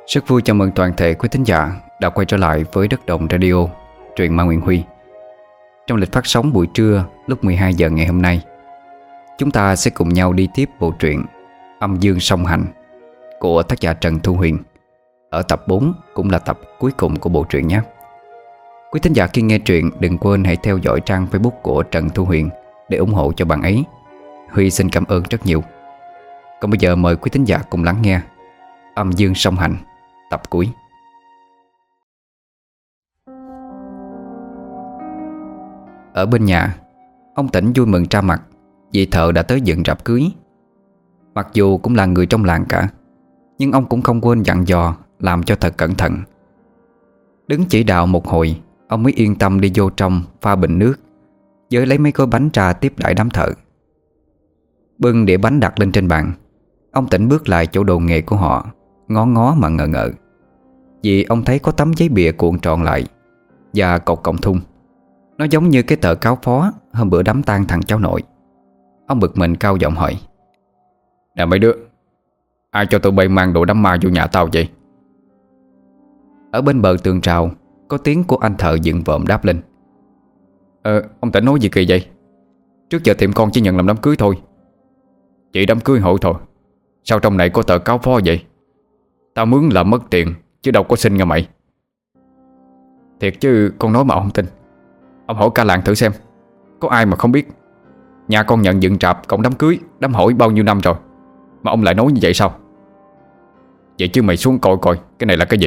Rất vui chào mừng toàn thể quý thính giả đã quay trở lại với Đất Đồng Radio, truyện Ma Nguyễn Huy. Trong lịch phát sóng buổi trưa lúc 12 giờ ngày hôm nay, chúng ta sẽ cùng nhau đi tiếp bộ truyện Âm Dương Song Hành của tác giả Trần Thu Huyền, ở tập 4 cũng là tập cuối cùng của bộ truyện nhé. Quý thính giả khi nghe truyện đừng quên hãy theo dõi trang Facebook của Trần Thu Huyền để ủng hộ cho bạn ấy. Huy xin cảm ơn rất nhiều. Còn bây giờ mời quý thính giả cùng lắng nghe Âm Dương Song Hành tập cuối. Ở bên nhà, ông Tĩnh vui mừng ra mặt vì thợ đã tới dựng rạp cưới. Mặc dù cũng là người trong làng cả, nhưng ông cũng không quên dặn dò làm cho thật cẩn thận. Đứng chỉ đạo một hồi, ông mới yên tâm đi vô trong pha bình nước, với lấy mấy gói bánh ra tiếp đãi đám thợ. Bưng đĩa bánh đặt lên trên bàn, ông Tĩnh bước lại chỗ đồ nghề của họ, ngó ngó mà ngờ ngợ. Vì ông thấy có tấm giấy bìa cuộn tròn lại và cột cọng thun. Nó giống như cái tờ cáo phó hôm bữa đám tang thằng cháu nội. Ông bực mình cao giọng hỏi: "Nè mấy đứa, ai cho tụi bay mang đồ đám ma vô nhà tao vậy?" Ở bên bờ tường rào có tiếng của anh thợ dựng vợm đáp lên: Ông Tĩnh nói gì kỳ vậy? Trước giờ tiệm con chỉ nhận làm đám cưới thôi. Chỉ đám cưới hội thôi, sao trong này có tờ cáo phó vậy? Tao mướn là mất tiền chứ đâu có xin nha mày. Thiệt chứ con nói mà ông không tin. Ông hỏi cả làng thử xem, có ai mà không biết nhà con nhận dựng rạp cộng đám cưới, đám hỏi bao nhiêu năm rồi, mà ông lại nói như vậy sao? Vậy chứ mày xuống coi coi cái này là cái gì.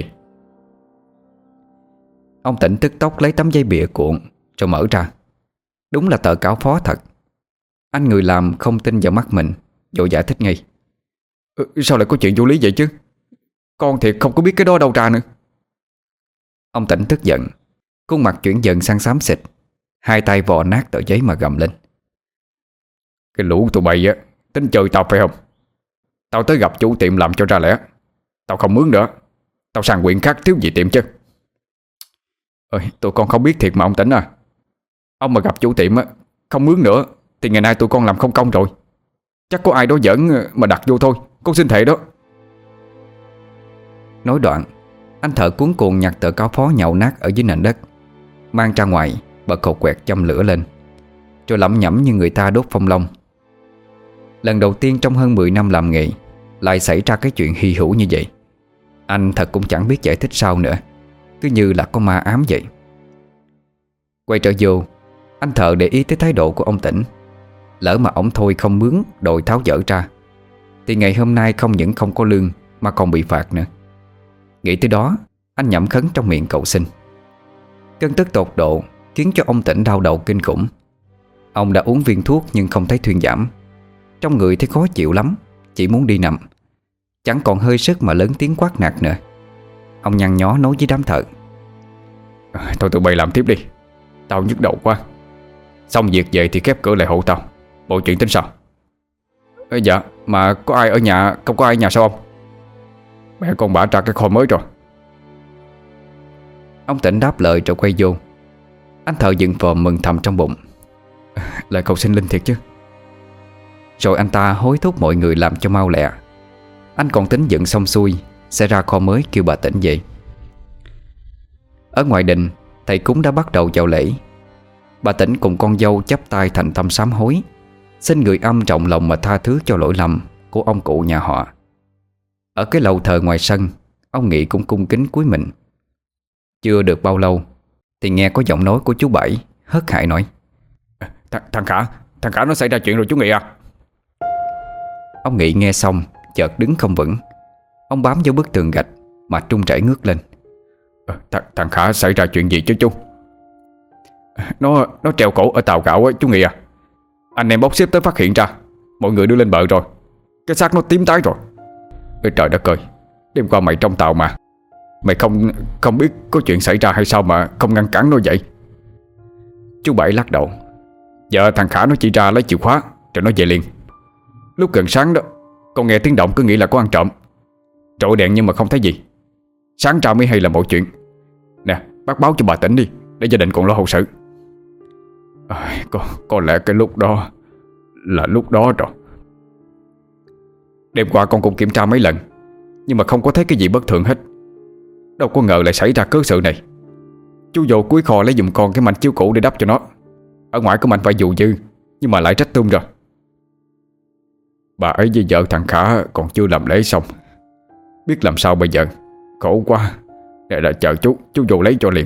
Ông Tĩnh tức tốc lấy tấm giấy bìa cuộn rồi mở ra. Đúng là tờ cáo phó thật. Anh người làm không tin vào mắt mình, vội giải thích ngay: Sao lại có chuyện vô lý vậy chứ? Con thiệt không có biết cái đó đâu ra nữa. Ông Tĩnh tức giận, khuôn mặt chuyển dần sang xám xịt, hai tay vò nát tờ giấy mà gầm lên: Cái lũ tụi bay á, tính chơi tao phải không? Tao tới gặp chủ tiệm làm cho ra lẽ. Tao không mướn nữa. Tao sang quyện khác thiếu gì tiệm chứ. Tụi con không biết thiệt mà ông Tĩnh à. Ông mà gặp chủ tiệm á, không mướn nữa thì ngày nay tụi con làm không công rồi. Chắc có ai đó giỡn mà đặt vô thôi. Con xin thề đó. Nói đoạn, anh thợ cuống cuồng nhặt tờ cáo phó nhậu nát ở dưới nền đất, mang ra ngoài, bật cột quẹt châm lửa lên, rồi lẩm nhẩm như người ta đốt phong long. Lần đầu tiên trong hơn 10 năm làm nghề lại xảy ra cái chuyện hy hữu như vậy. Anh thật cũng chẳng biết giải thích sao nữa, cứ như là có ma ám vậy. Quay trở vô, anh thợ để ý tới thái độ của ông Tĩnh. Lỡ mà ổng thôi không mướn đòi tháo dỡ ra thì ngày hôm nay không những không có lương mà còn bị phạt nữa. Nghĩ tới đó, anh nhẩm khấn trong miệng cầu xin. Cơn tức tột độ khiến cho ông Tĩnh đau đầu kinh khủng. Ông đã uống viên thuốc nhưng không thấy thuyên giảm. Trong người thấy khó chịu lắm, chỉ muốn đi nằm, chẳng còn hơi sức mà lớn tiếng quát nạt nữa. Ông nhăn nhó nói với đám thợ: Thôi tụi bay làm tiếp đi, tao nhức đầu quá. Xong việc về thì khép cửa lại hộ tao. Bộ chuyện tính sao? Dạ, mà có ai ở nhà? Không có ai ở nhà sao ông? Mẹ con bả ra cái kho mới rồi. Ông Tĩnh đáp lời rồi quay vô. Anh thợ dựng phòm mừng thầm trong bụng: Lời cầu xin linh thiệt chứ. Rồi anh ta hối thúc mọi người làm cho mau lẹ. Anh còn tính dựng xong xuôi sẽ ra kho mới kêu bà Tĩnh về. Ở ngoài đình, thầy cúng đã bắt đầu vào lễ. Bà Tĩnh cùng con dâu chắp tay thành tâm sám hối, xin người âm trọng lòng mà tha thứ cho lỗi lầm của ông cụ nhà họ. Ở cái lầu thờ ngoài sân, ông Nghị cũng cung kính cúi mình. Chưa được bao lâu thì nghe có giọng nói của chú Bảy hớt hải nói: Thằng Khả nó xảy ra chuyện rồi chú Nghị à. Ông Nghị nghe xong chợt đứng không vững. Ông bám vào bức tường gạch mà trung chảy ngước lên: Thằng Khả xảy ra chuyện gì chứ chú? Nó treo cổ ở tàu gạo á chú Nghị à. Anh em bốc xếp tới phát hiện ra, mọi người đưa lên bờ rồi. Cái xác nó tím tái rồi. Trời đất ơi, đêm qua mày trong tàu mà, mày không biết có chuyện xảy ra hay sao mà không ngăn cản nó vậy? Chú Bảy lắc đầu: Giờ thằng Khả nó chỉ ra lấy chìa khóa rồi nó về liền. Lúc gần sáng đó, con nghe tiếng động cứ nghĩ là có ăn trộm. Trội đèn nhưng mà không thấy gì. Sáng ra mới hay là mọi chuyện. Nè, bác báo cho bà Tĩnh đi, để gia đình còn lo hậu sự. Có lẽ cái lúc đó là lúc đó rồi. Đêm qua con cũng kiểm tra mấy lần, nhưng mà không có thấy cái gì bất thường hết. Đâu có ngờ lại xảy ra cớ sự này. Chú vô cuối kho lấy giùm con cái manh chiếu cũ để đắp cho nó. Ở ngoài có manh phải dù dư, nhưng mà lại trách tung rồi. Bà ấy với vợ thằng Khả còn chưa làm lễ xong, biết làm sao bây giờ. Khổ quá. Để là chờ chú vô lấy cho liền.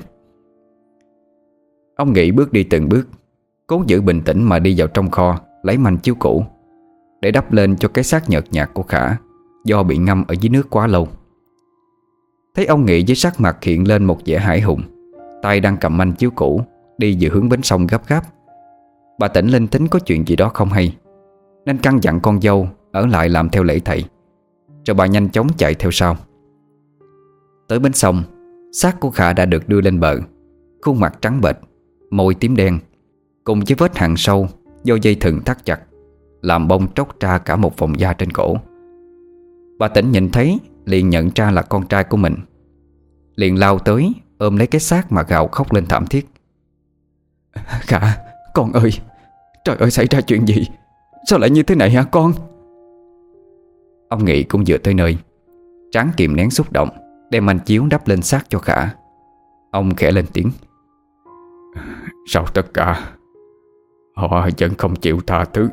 Ông Nghị bước đi từng bước, cố giữ bình tĩnh mà đi vào trong kho lấy manh chiếu cũ để đắp lên cho cái xác nhợt nhạt của Khả, do bị ngâm ở dưới nước quá lâu. Thấy ông Nghị với sắc mặt hiện lên một vẻ hãi hùng, tay đang cầm manh chiếu cũ đi về hướng bến sông gấp gáp, bà Tỉnh linh tính có chuyện gì đó không hay, nên căn dặn con dâu ở lại làm theo lễ thầy, rồi bà nhanh chóng chạy theo sau. Tới bến sông, xác của Khả đã được đưa lên bờ, khuôn mặt trắng bệch, môi tím đen, cùng với vết hằn sâu do dây thừng thắt chặt, làm bông tróc ra cả một vòng da trên cổ. Bà Tỉnh nhìn thấy liền nhận ra là con trai của mình, liền lao tới ôm lấy cái xác mà gào khóc lên thảm thiết. Khả, con ơi, trời ơi, xảy ra chuyện gì? Sao lại như thế này hả con? Ông Nghị cũng vừa tới nơi, tráng kìm nén xúc động, đem manh chiếu đắp lên xác cho Khả. Ông khẽ lên tiếng. Sao tất cả họ vẫn không chịu tha thứ?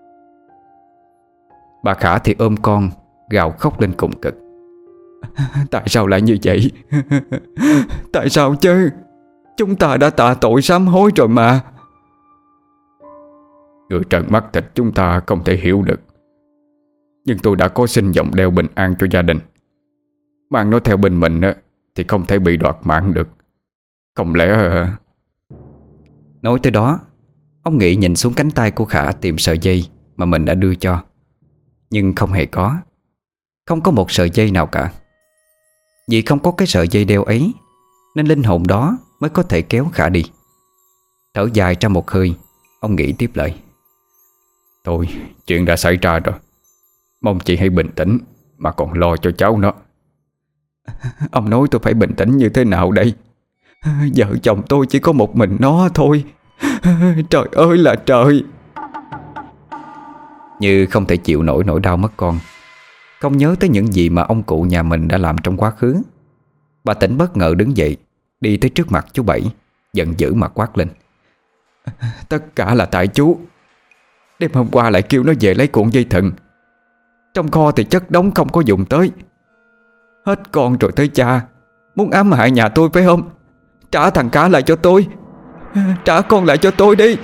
Bà Khả thì ôm con gào khóc lên cùng cực. Tại sao lại như vậy? Tại sao chứ? Chúng ta đã tạ tội sám hối rồi mà. Người trần mắt thịt chúng ta không thể hiểu được, nhưng tôi đã có xin vòng đeo bình an cho gia đình. Mang nó theo bên mình thì không thể bị đoạt mạng được. Không lẽ... Nói tới đó, ông Nghị nhìn xuống cánh tay của Khả tìm sợi dây mà mình đã đưa cho, nhưng không hề có. Không có một sợi dây nào cả. Vì không có cái sợi dây đeo ấy, nên linh hồn đó mới có thể kéo Khả đi. Thở dài ra một hơi, ông Nghị tiếp lời. Thôi, chuyện đã xảy ra rồi, mong chị hãy bình tĩnh mà còn lo cho cháu nó. Ông nói tôi phải bình tĩnh như thế nào đây? Vợ chồng tôi chỉ có một mình nó thôi. Trời ơi là trời. Như không thể chịu nổi nỗi đau mất con, không nhớ tới những gì mà ông cụ nhà mình đã làm trong quá khứ, bà Tỉnh bất ngờ đứng dậy, đi tới trước mặt chú Bảy, giận dữ mà quát lên. Tất cả là tại chú. Đêm hôm qua lại kêu nó về lấy cuộn dây thừng, trong kho thì chất đống không có dùng tới. Hết con rồi tới cha, muốn ám hại nhà tôi phải không? Trả thằng Khả lại cho tôi. Trả con lại cho tôi đi.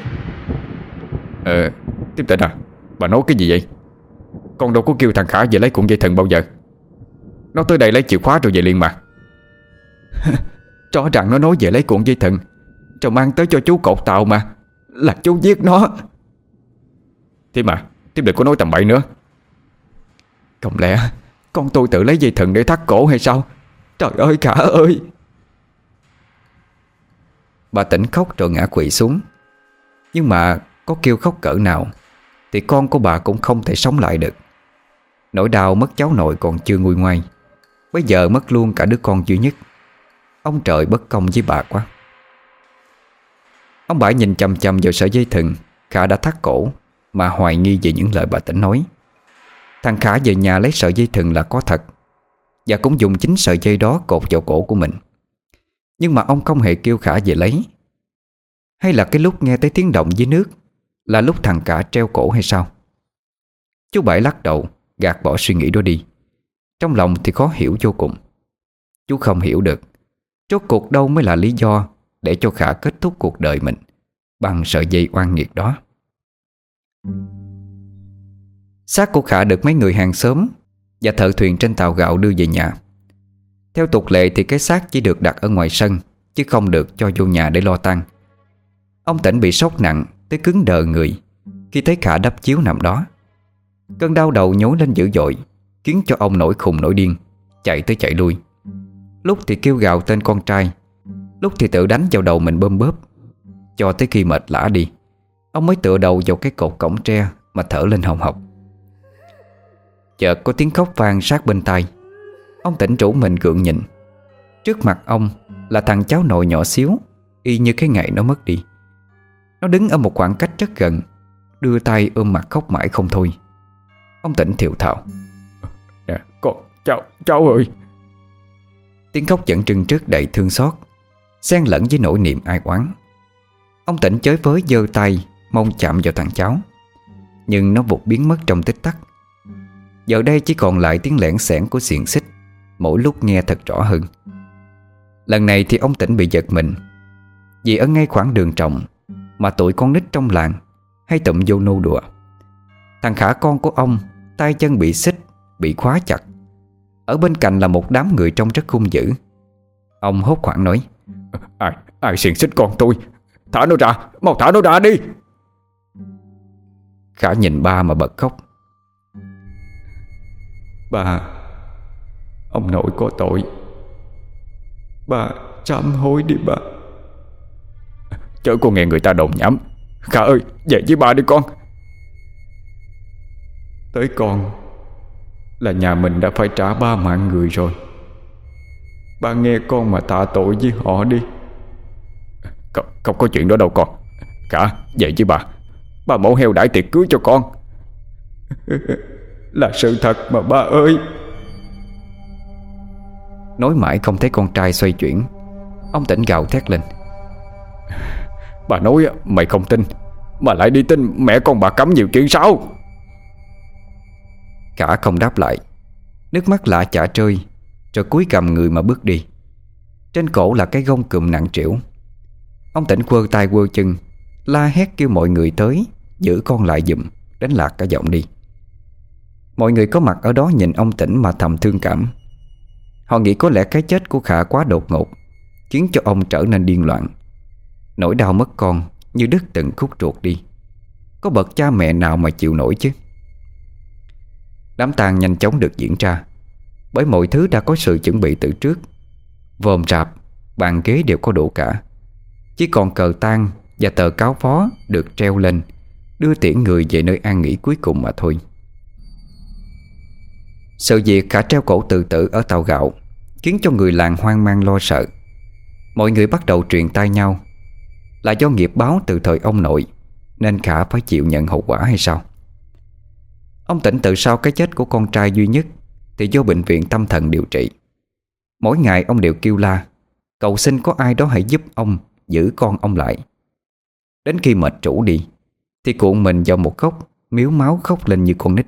Tiếp Tịnh à, bà nói cái gì vậy? Con đâu có kêu thằng Khả về lấy cuộn dây thừng bao giờ. Nó tới đây lấy chìa khóa rồi về liền mà. Rõ ràng nó nói về lấy cuộn dây thừng rồi mang tới cho chú cột tàu mà. Là chú giết nó. Tiếp mà, Tiếp đừng có nói tầm bậy nữa. Không lẽ con tôi tự lấy dây thừng để thắt cổ hay sao? Trời ơi Khả ơi. Bà Tỉnh khóc rồi ngã quỵ xuống. Nhưng mà có kêu khóc cỡ nào thì con của bà cũng không thể sống lại được. Nỗi đau mất cháu nội còn chưa nguôi ngoai, bây giờ mất luôn cả đứa con duy nhất. Ông trời bất công với bà quá. Ông Bảy nhìn chằm chằm vào sợi dây thừng Khả đã thắt cổ mà hoài nghi về những lời bà Tỉnh nói. Thằng Khả về nhà lấy sợi dây thừng là có thật, và cũng dùng chính sợi dây đó cột vào cổ của mình. Nhưng mà ông không hề kêu Khả về lấy. Hay là cái lúc nghe thấy tiếng động dưới nước là lúc thằng Khả treo cổ hay sao? Chú Bảy lắc đầu, gạt bỏ suy nghĩ đó đi. Trong lòng thì khó hiểu vô cùng. Chú không hiểu được rốt cuộc đâu mới là lý do để cho Khả kết thúc cuộc đời mình bằng sợi dây oan nghiệt đó. Xác của Khả được mấy người hàng xóm và thợ thuyền trên tàu gạo đưa về nhà. Theo tục lệ thì cái xác chỉ được đặt ở ngoài sân, chứ không được cho vô nhà để lo tang. Ông Tỉnh bị sốc nặng tới cứng đờ người khi thấy Khả đắp chiếu nằm đó. Cơn đau đầu nhối lên dữ dội, khiến cho ông nổi khùng nổi điên, chạy tới chạy lui. Lúc thì kêu gào tên con trai, lúc thì tự đánh vào đầu mình bơm bóp. Cho tới khi mệt lả đi, ông mới tựa đầu vào cái cột cổng tre mà thở lên hồng hộc. Chợt có tiếng khóc vang sát bên tai. Ông Tỉnh rủ mình gượng nhìn. Trước mặt ông là thằng cháu nội nhỏ xíu, y như cái ngày nó mất đi. Nó đứng ở một khoảng cách rất gần, đưa tay ôm mặt khóc mãi không thôi. Ông Tỉnh thều thào. Nè, Cháu ơi. Tiếng khóc dẫn trưng trước đầy thương xót, xen lẫn với nỗi niềm ai oán. Ông Tỉnh chới với giơ tay mong chạm vào thằng cháu, nhưng nó vụt biến mất trong tích tắc. Giờ đây chỉ còn lại tiếng lẻn xẻn của xiềng xích, mỗi lúc nghe thật rõ hơn. Lần này thì ông Tỉnh bị giật mình, vì ở ngay khoảng đường trọng mà tụi con nít trong làng hay tụm vô nô đùa. Thằng Khả con của ông tay chân bị xích, bị khóa chặt. Ở bên cạnh là một đám người trông rất hung dữ. Ông hốt hoảng nói: Ai xiềng xích con tôi? Thả nó ra, mau thả nó ra đi. Khả nhìn ba mà bật khóc: Ba, ông nội có tội. Ba sám hối đi ba. Chớ có nghe người ta đồn nhảm. Khả ơi, về với ba đi con. Tới con là nhà mình đã phải trả 3 mạng người rồi. Ba nghe con mà tạ tội với họ đi. Không có chuyện đó đâu con. Khả, về với ba. Ba mổ heo đãi tiệc cưới cho con. Là sự thật mà ba ơi. Nói mãi không thấy con trai xoay chuyển, ông Tỉnh gào thét lên: Bà nói mày không tin, mà lại đi tin mẹ con bà Cấm nhiều chuyện sao? Khả không đáp lại, nước mắt lạ chả rơi, rồi cúi gằm người mà bước đi. Trên cổ là cái gông cùm nặng trĩu. Ông Tỉnh quơ tay quơ chân, la hét kêu mọi người tới giữ con lại giùm, đánh lạc cả giọng đi. Mọi người có mặt ở đó nhìn ông Tỉnh mà thầm thương cảm. Họ nghĩ có lẽ cái chết của Khả quá đột ngột, khiến cho ông trở nên điên loạn. Nỗi đau mất con như đứt từng khúc ruột đi. Có bậc cha mẹ nào mà chịu nổi chứ. Đám tang nhanh chóng được diễn ra, bởi mọi thứ đã có sự chuẩn bị từ trước. Vòm rạp, bàn ghế đều có đủ cả. Chỉ còn cờ tang và tờ cáo phó được treo lên, đưa tiễn người về nơi an nghỉ cuối cùng mà thôi. Sự việc Khả treo cổ tự tử ở tàu gạo khiến cho người làng hoang mang lo sợ. Mọi người bắt đầu truyền tai nhau là do nghiệp báo từ thời ông nội, nên Khả phải chịu nhận hậu quả hay sao. Ông Tỉnh từ sau cái chết của con trai duy nhất thì vô bệnh viện tâm thần điều trị. Mỗi ngày ông đều kêu la, cầu xin có ai đó hãy giúp ông giữ con ông lại. Đến khi mệt rũ đi thì cuộn mình vào một góc, miếu máu khóc lên như con nít.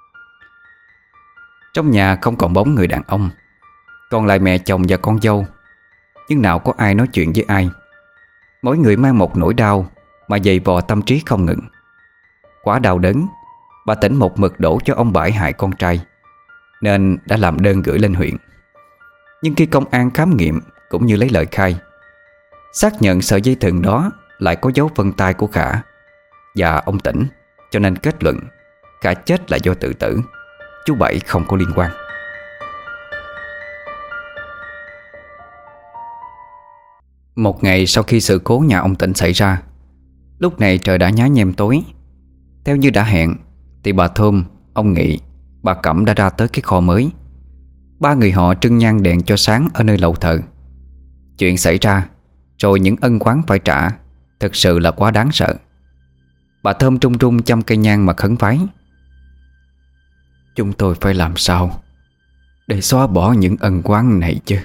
Trong nhà không còn bóng người đàn ông, còn lại mẹ chồng và con dâu. Nhưng nào có ai nói chuyện với ai. Mỗi người mang một nỗi đau mà dày vò tâm trí không ngừng. Quá đau đớn, bà Tỉnh một mực đổ cho ông bãi hại con trai, nên đã làm đơn gửi lên huyện. Nhưng khi công an khám nghiệm cũng như lấy lời khai, xác nhận sợi dây thừng đó lại có dấu vân tay của Khả và ông Tỉnh, cho nên kết luận Khả chết là do tự tử, chú Bảy không có liên quan. Một ngày sau khi sự cố nhà ông Tỉnh xảy ra, lúc này trời đã nhá nhem tối. Theo như đã hẹn thì bà Thơm, ông Nghị, bà Cẩm đã ra tới cái kho mới. Ba người họ trưng nhang đèn cho sáng ở nơi lầu thờ. Chuyện xảy ra rồi những ân oán phải trả thực sự là quá đáng sợ. Bà Thơm trung trung chăm cây nhang mà khấn vái: Chúng tôi phải làm sao để xóa bỏ những ân oán này chứ?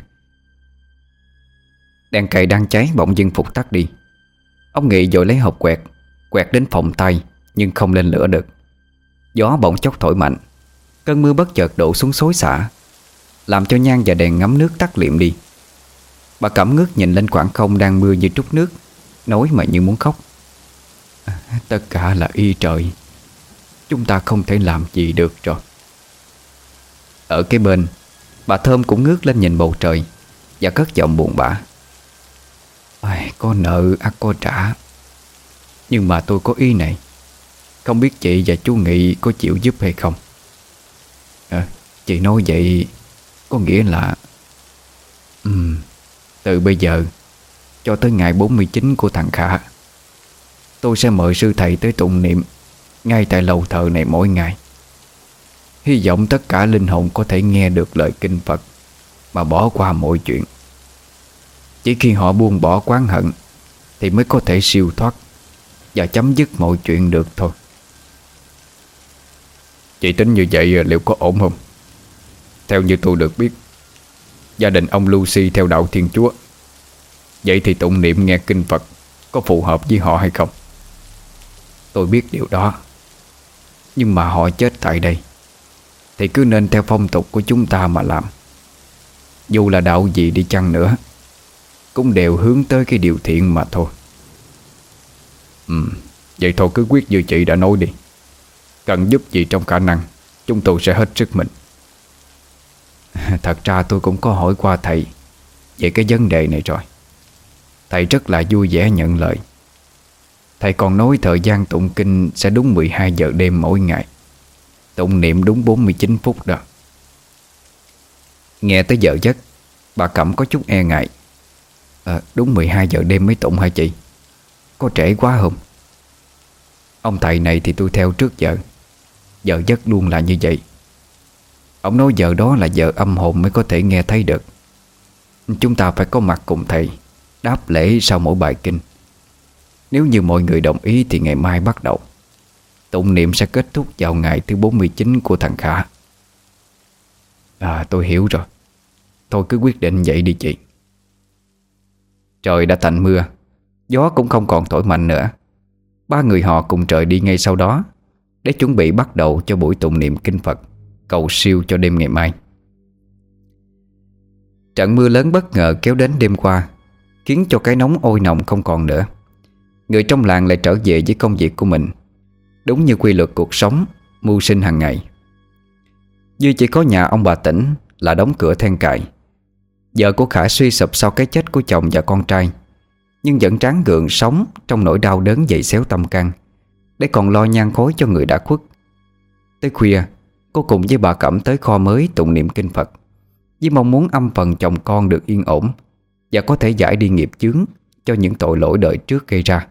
Đèn cầy đang cháy bỗng dưng phục tắt đi. Ông Nghị vội lấy hộp quẹt, quẹt đến phòng tay nhưng không lên lửa được. Gió bỗng chốc thổi mạnh, cơn mưa bất chợt đổ xuống xối xả, làm cho nhang và đèn ngắm nước tắt liệm đi. Bà Cẩm ngước nhìn lên khoảng không đang mưa như trút nước, nói mà như muốn khóc: Tất cả là y trời, chúng ta không thể làm gì được rồi. Ở cái bên, bà Thơm cũng ngước lên nhìn bầu trời và cất giọng buồn bã: Có nợ ắt có trả. Nhưng mà tôi có ý này, không biết chị và chú Nghị có chịu giúp hay không? Chị nói vậy có nghĩa là từ bây giờ cho tới ngày 49 của thằng Khả, tôi sẽ mời sư thầy tới tụng niệm ngay tại lầu thờ này mỗi ngày. Hy vọng tất cả linh hồn có thể nghe được lời kinh Phật mà bỏ qua mọi chuyện. Chỉ khi họ buông bỏ oán hận thì mới có thể siêu thoát và chấm dứt mọi chuyện được thôi. Chị tính như vậy liệu có ổn không? Theo như tôi được biết, gia đình ông Lucy theo đạo Thiên Chúa. Vậy thì tụng niệm nghe kinh Phật có phù hợp với họ hay không? Tôi biết điều đó, nhưng mà họ chết tại đây thì cứ nên theo phong tục của chúng ta mà làm. Dù là đạo gì đi chăng nữa cũng đều hướng tới cái điều thiện mà thôi. Vậy thôi cứ quyết như chị đã nói đi. Cần giúp gì trong khả năng, chúng tôi sẽ hết sức mình. Thật ra tôi cũng có hỏi qua thầy về cái vấn đề này rồi. Thầy rất là vui vẻ nhận lời. Thầy còn nói thời gian tụng kinh sẽ đúng 12 giờ đêm mỗi ngày, tụng niệm đúng 49 phút đó. Nghe tới giờ giấc, bà Cẩm có chút e ngại. Đúng 12 giờ đêm mới tụng hả chị? Có trễ quá không? Ông thầy này thì tôi theo trước giờ. Giờ giấc luôn là như vậy. Ông nói giờ đó là giờ âm hồn mới có thể nghe thấy được. Chúng ta phải có mặt cùng thầy đáp lễ sau mỗi bài kinh. Nếu như mọi người đồng ý thì ngày mai bắt đầu. Tụng niệm sẽ kết thúc vào ngày thứ 49 của thằng Khả. Tôi hiểu rồi. Thôi cứ quyết định vậy đi chị. Trời đã tạnh mưa, gió cũng không còn thổi mạnh nữa. Ba người họ cùng trời đi ngay sau đó, để chuẩn bị bắt đầu cho buổi tụng niệm kinh Phật, cầu siêu cho đêm ngày mai. Trận mưa lớn bất ngờ kéo đến đêm qua khiến cho cái nóng oi nồng không còn nữa. Người trong làng lại trở về với công việc của mình, đúng như quy luật cuộc sống, mưu sinh hàng ngày. Duy chỉ có nhà ông bà Tĩnh là đóng cửa then cài. Vợ của Khả suy sụp sau cái chết của chồng và con trai, nhưng vẫn ráng gượng sống trong nỗi đau đớn dày xéo tâm can, để còn lo nhang khói cho người đã khuất. Tới khuya, cô cùng với bà Cẩm tới kho mới tụng niệm kinh Phật, với mong muốn âm phần chồng con được yên ổn và có thể giải đi nghiệp chướng cho những tội lỗi đời trước gây ra.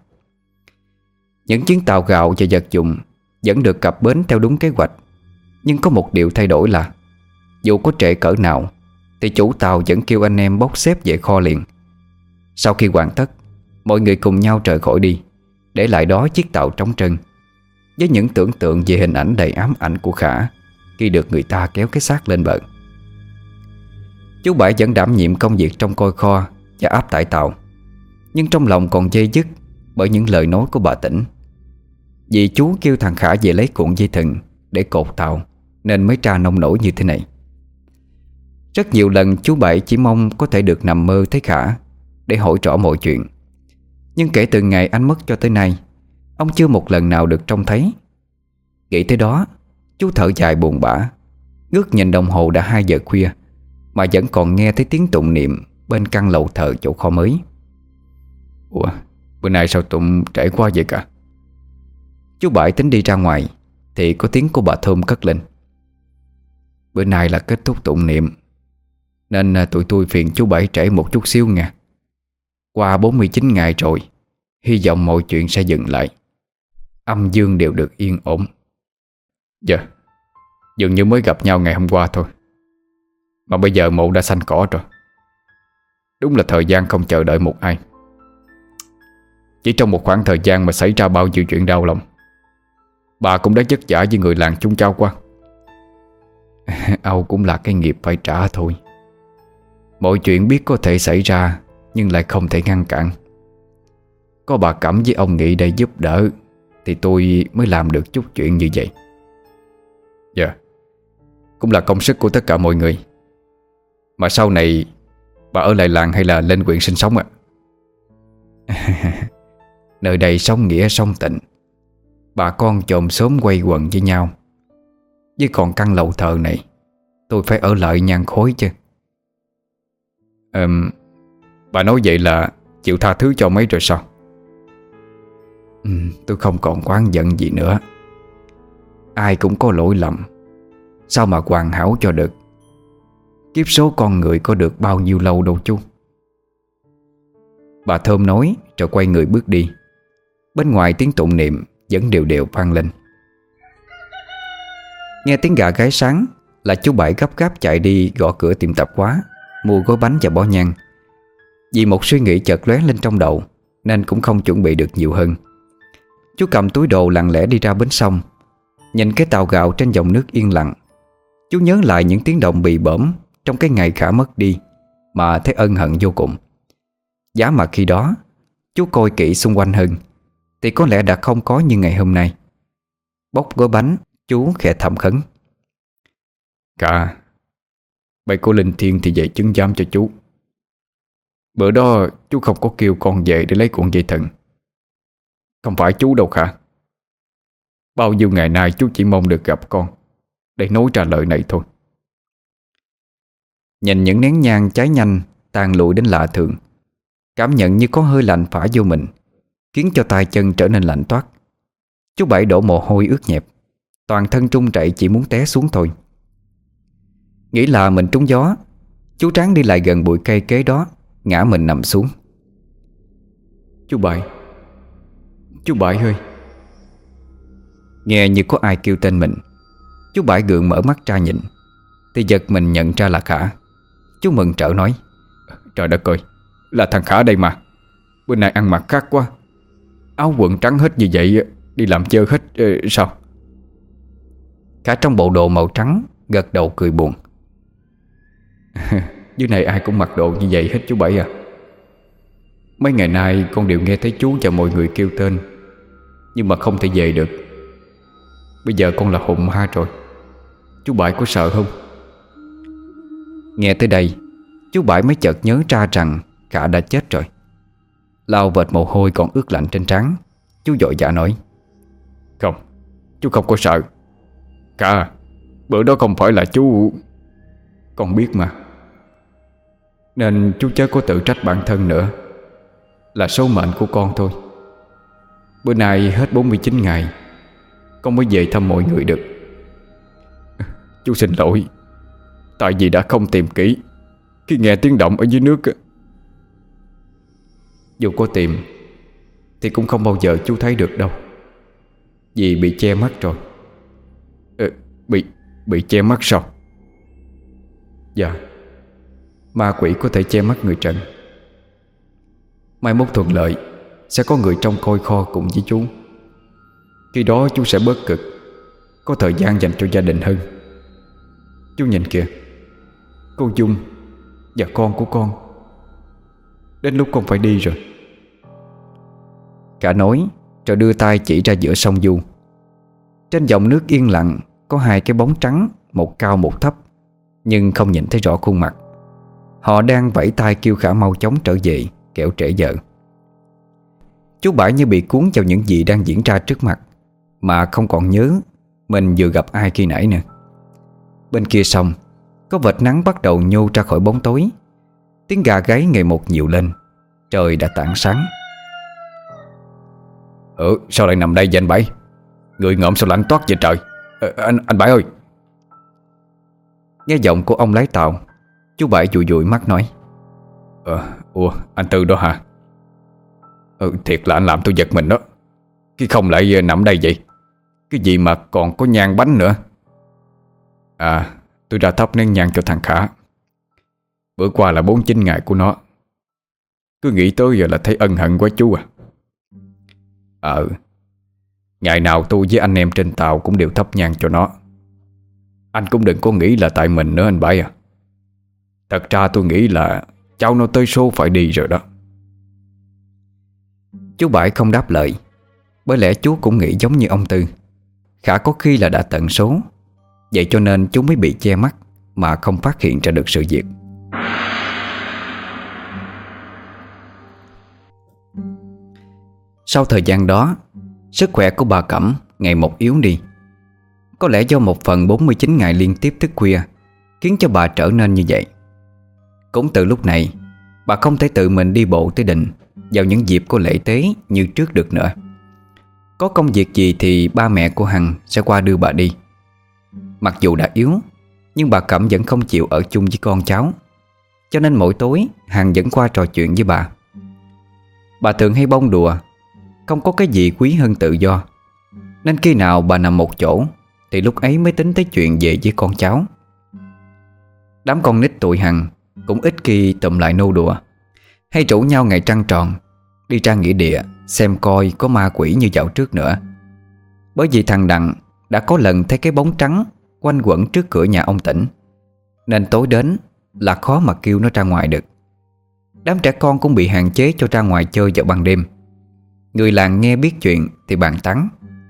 Những chuyến tàu gạo và vật dụng vẫn được cập bến theo đúng kế hoạch. Nhưng có một điều thay đổi là dù có trễ cỡ nào thì chủ tàu vẫn kêu anh em bốc xếp về kho liền. Sau khi hoàn tất, mọi người cùng nhau rời khỏi đi, để lại đó chiếc tàu trống trơn, với những tưởng tượng về hình ảnh đầy ám ảnh của Khả khi được người ta kéo cái xác lên bờ. Chú Bảy vẫn đảm nhiệm công việc trong coi kho và áp tải tàu, nhưng trong lòng còn dây dứt bởi những lời nói của bà Tĩnh. Vì chú kêu thằng Khả về lấy cuộn dây thừng để cột tàu, nên mới tra nông nổi như thế này. Rất nhiều lần chú Bảy chỉ mong có thể được nằm mơ thấy Khả để hỏi rõ mọi chuyện. Nhưng kể từ ngày anh mất cho tới nay, ông chưa một lần nào được trông thấy. Nghĩ tới đó, chú thở dài buồn bã, ngước nhìn đồng hồ đã 2 giờ khuya mà vẫn còn nghe thấy tiếng tụng niệm bên căn lầu thờ chỗ kho mới. Ủa, bữa nay sao tụng trễ quá vậy cả? Chú Bảy tính đi ra ngoài thì có tiếng của bà Thơm cất lên. Bữa nay là kết thúc tụng niệm, nên tụi tôi phiền chú Bảy trễ một chút xíu nha. Qua 49 ngày rồi, hy vọng mọi chuyện sẽ dừng lại, âm dương đều được yên ổn. Dạ, dường như mới gặp nhau ngày hôm qua thôi, mà bây giờ mộ đã xanh cỏ rồi. Đúng là thời gian không chờ đợi một ai. Chỉ trong một khoảng thời gian mà xảy ra bao nhiêu chuyện đau lòng. Bà cũng đã vất vả với người làng chúng cháu quá. Âu cũng là cái nghiệp phải trả thôi. Mọi chuyện biết có thể xảy ra, nhưng lại không thể ngăn cản. Có bà Cẩm với ông Nghị đây giúp đỡ thì tôi mới làm được chút chuyện như vậy. Dạ, cũng là công sức của tất cả mọi người. Mà sau này bà ở lại làng hay là lên huyện sinh sống ạ? Nơi đây sống nghĩa sống tịnh, bà con chòm xóm quay quần với nhau. Với còn căn lầu thờ này, tôi phải ở lại nhang khói chứ. Bà nói vậy là chịu tha thứ cho mấy rồi sao? Tôi không còn oán giận gì nữa. Ai cũng có lỗi lầm, sao mà hoàn hảo cho được. Kiếp số con người có được bao nhiêu lâu đâu chú. Bà Thơm nói rồi quay người bước đi. Bên ngoài tiếng tụng niệm vẫn đều đều vang lên. Nghe tiếng gà gáy sáng là chú Bảy gấp gáp chạy đi gõ cửa tiệm tạp hóa, mua gói bánh và bó nhang. Vì một suy nghĩ chợt lóe lên trong đầu nên cũng không chuẩn bị được nhiều hơn. Chú cầm túi đồ lặng lẽ đi ra bến sông, nhìn cái tàu gạo trên dòng nước yên lặng. Chú nhớ lại những tiếng động bị bõm trong cái ngày Khả mất đi mà thấy ân hận vô cùng. Giá mà khi đó chú coi kỹ xung quanh hơn thì có lẽ đã không có như ngày hôm nay. Bóc gói bánh, chú khẽ thầm khấn: Cả Bây của Linh Thiên thì về chứng giám cho chú. Bữa đó chú không có kêu con về để lấy cuộn dây thừng. Không phải chú đâu Khả. Bao nhiêu ngày nay chú chỉ mong được gặp con để nói ra lời này thôi. Nhìn những nén nhang cháy nhanh tàn lụi đến lạ thường, cảm nhận như có hơi lạnh phả vô mình, khiến cho tay chân trở nên lạnh toát. Chú Bảy đổ mồ hôi ướt nhẹp, toàn thân trung chạy chỉ muốn té xuống thôi. Nghĩ là mình trúng gió, chú Tráng đi lại gần bụi cây kế đó, ngã mình nằm xuống. Chú Bảy ơi. Nghe như có ai kêu tên mình. Chú Bảy gượng mở mắt ra nhìn thì giật mình nhận ra là Khả. Chú mừng rỡ nói: Trời đất ơi, là thằng Khả đây mà. Bữa nay ăn mặc khác quá, áo quần trắng hết như vậy, đi làm chơi hết sao? Khả trong bộ đồ màu trắng gật đầu cười buồn. Dưới này ai cũng mặc đồ như vậy hết chú Bảy à. Mấy ngày nay con đều nghe thấy chú và mọi người kêu tên, nhưng mà không thể về được. Bây giờ con là hồn ma rồi, chú Bảy có sợ không? Nghe tới đây, chú Bảy mới chợt nhớ ra rằng Khả đã chết rồi. Lau vệt mồ hôi còn ướt lạnh trên trán, chú vội vã nói: Không, chú không có sợ. Khả, bữa đó không phải là chú... Con biết mà. Nên chú chớ có tự trách bản thân nữa. Là số mệnh của con thôi. Bữa nay hết 49 ngày con mới về thăm mọi người được. Chú xin lỗi, tại vì đã không tìm kỹ khi nghe tiếng động ở dưới nước. Dù có tìm thì cũng không bao giờ chú thấy được đâu, vì bị che mắt rồi. Bị che mắt sao? Dạ, ma quỷ có thể che mắt người trần. Mai mốt thuận lợi sẽ có người trông coi kho cùng với chú. Khi đó chú sẽ bớt cực, có thời gian dành cho gia đình hơn. Chú nhìn kìa, cô Dung và con của con. Đến lúc con phải đi rồi. Cả nói rồi đưa tay chỉ ra giữa sông Du. Trên dòng nước yên lặng có hai cái bóng trắng, một cao một thấp, nhưng không nhìn thấy rõ khuôn mặt. Họ đang vẫy tay kêu Khả mau chóng trở về, kẻo trễ giờ. Chú Bảy như bị cuốn vào những gì đang diễn ra trước mặt, mà không còn nhớ mình vừa gặp ai khi nãy nữa. Bên kia sông có vệt nắng bắt đầu nhô ra khỏi bóng tối. Tiếng gà gáy ngày một nhiều lên. Trời đã tảng sáng. Sao lại nằm đây vậy anh Bảy? Người ngợm sao lạnh toát vậy trời? Anh Bảy ơi. Nghe giọng của ông lái tàu, chú Bảy dụi dụi mắt nói: Ủa anh Tư đó hả? Thiệt là anh làm tôi giật mình đó. Cái không lại nằm đây vậy? Cái gì mà còn có nhang bánh nữa? Tôi đã thắp nén nhang cho thằng Khả. Bữa qua là 49 ngày của nó. Cứ nghĩ tới giờ là thấy ân hận quá chú à. Ngày nào tôi với anh em trên tàu cũng đều thắp nhang cho nó. Anh cũng đừng có nghĩ là tại mình nữa anh Bảy à. Thật ra tôi nghĩ là cháu nó tới số phải đi rồi đó. Chú Bảy không đáp lời, bởi lẽ chú cũng nghĩ giống như ông Tư. Khả có khi là đã tận số, vậy cho nên chú mới bị che mắt mà không phát hiện ra được sự việc. Sau thời gian đó, sức khỏe của bà Cẩm ngày một yếu đi. Có lẽ do một phần 49 ngày liên tiếp thức khuya khiến cho bà trở nên như vậy. Cũng từ lúc này, bà không thể tự mình đi bộ tới đình vào những dịp có lễ tế như trước được nữa. Có công việc gì thì ba mẹ của Hằng sẽ qua đưa bà đi. Mặc dù đã yếu, nhưng bà Cẩm vẫn không chịu ở chung với con cháu, cho nên mỗi tối Hằng vẫn qua trò chuyện với bà. Bà thường hay bông đùa, không có cái gì quý hơn tự do, nên khi nào bà nằm một chỗ thì lúc ấy mới tính tới chuyện về với con cháu. Đám con nít tụi Hằng cũng ít khi tụm lại nô đùa, hay rủ nhau ngày trăng tròn đi ra nghĩa địa xem coi có ma quỷ như dạo trước nữa. Bởi vì thằng Đặng đã có lần thấy cái bóng trắng quanh quẩn trước cửa nhà ông Tĩnh, nên tối đến là khó mà kêu nó ra ngoài được. Đám trẻ con cũng bị hạn chế cho ra ngoài chơi vào ban đêm. Người làng nghe biết chuyện thì bàn tán: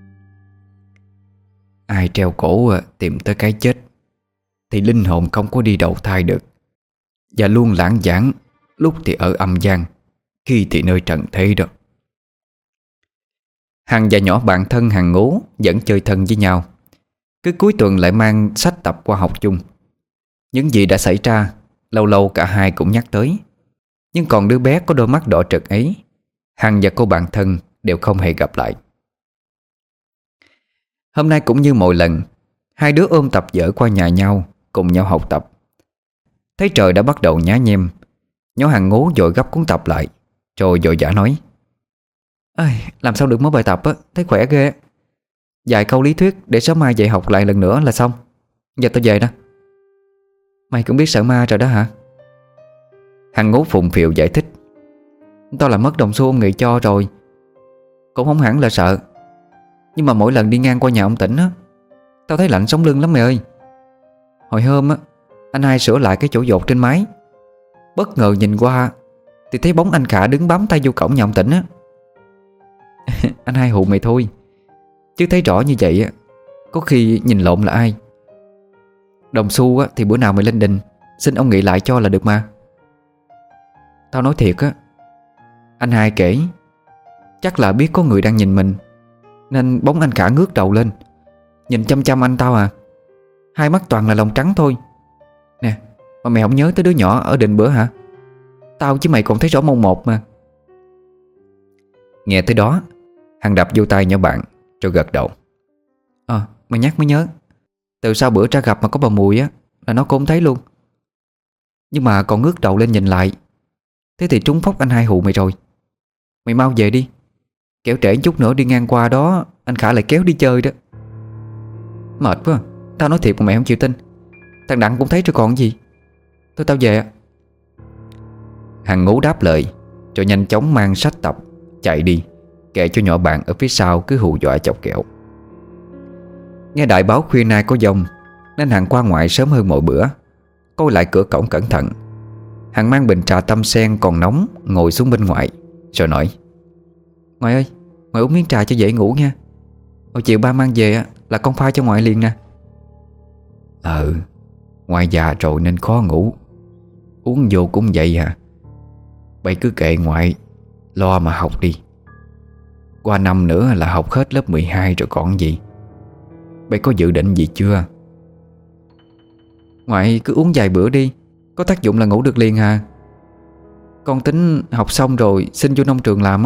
ai treo cổ tìm tới cái chết thì linh hồn không có đi đầu thai được, và luôn lãng vãng, lúc thì ở âm gian, khi thì nơi trần thế đó. Hằng và nhỏ bạn thân Hằng Ngố vẫn chơi thân với nhau. Cứ cuối tuần lại mang sách tập qua học chung. Những gì đã xảy ra lâu lâu cả hai cũng nhắc tới. Nhưng còn đứa bé có đôi mắt đỏ trực ấy, Hằng và cô bạn thân đều không hề gặp lại. Hôm nay cũng như mọi lần, hai đứa ôm tập vở qua nhà nhau, cùng nhau học tập. Thấy trời đã bắt đầu nhá nhem, nhỏ Hằng Ngố vội gấp cuốn tập lại, rồi vội vã nói: ơi, làm sao được mới bài tập á, thấy khỏe ghê. Vài câu lý thuyết để sáng mai dạy học lại lần nữa là xong. Giờ tao về đó. Mày cũng biết sợ ma rồi đó hả? Hằng Ngố phụng phịu giải thích: tao là mất đồng xu ông Nghị cho rồi. Cũng không hẳn là sợ, nhưng mà mỗi lần đi ngang qua nhà ông Tĩnh á, tao thấy lạnh sống lưng lắm mày ơi. Hồi hôm á, anh hai sửa lại cái chỗ dột trên mái. Bất ngờ nhìn qua thì thấy bóng anh Khả đứng bám tay vô cổng nhà ông Tĩnh á. Anh hai hù mày thôi, chứ thấy rõ như vậy á, có khi nhìn lộn là ai. Đồng xu á thì bữa nào mày lên đình xin ông Nghị lại cho là được mà. Tao nói thiệt á, anh hai kể chắc là biết có người đang nhìn mình, nên bóng anh Khả ngước đầu lên, nhìn chăm chăm anh tao à. Hai mắt toàn là lòng trắng thôi. Nè, mà mày không nhớ tới đứa nhỏ ở đình bữa hả? Tao chứ mày còn thấy rõ mồn một mà. Nghe tới đó, Hằng đập vô tay nhỏ bạn rồi gật đầu: mày nhắc mới nhớ. Từ sau bữa ra gặp mà có bà Mùi á, là nó cũng không thấy luôn. Nhưng mà còn ngước đầu lên nhìn lại, thế thì trúng phóc anh hai hù mày rồi. Mày mau về đi, kéo trễ chút nữa đi ngang qua đó anh Khả lại kéo đi chơi đó. Mệt quá, tao nói thiệt mà mày không chịu tin. Thằng Đặng cũng thấy rồi còn gì. Thôi tao về. Hằng Ngố đáp lời rồi nhanh chóng mang sách tập chạy đi, kệ cho nhỏ bạn ở phía sau cứ hù dọa chọc ghẹo. Nghe đại báo khuya nay có dông, nên Hằng qua ngoại sớm hơn mọi bữa, coi lại cửa cổng cẩn thận. Hằng mang bình trà tâm sen còn nóng ngồi xuống bên ngoài, rồi nói: ngoại ơi, ngoại uống miếng trà cho dễ ngủ nha. Hồi chiều ba mang về là con pha cho ngoại liền nè. Ngoại già rồi nên khó ngủ, uống vô cũng vậy à. Bây cứ kệ ngoại, lo mà học đi. Qua năm nữa là học hết lớp 12 rồi còn gì. Bây có dự định gì chưa? Ngoại cứ uống vài bữa đi, có tác dụng là ngủ được liền à. Con tính học xong rồi xin vô nông trường làm á.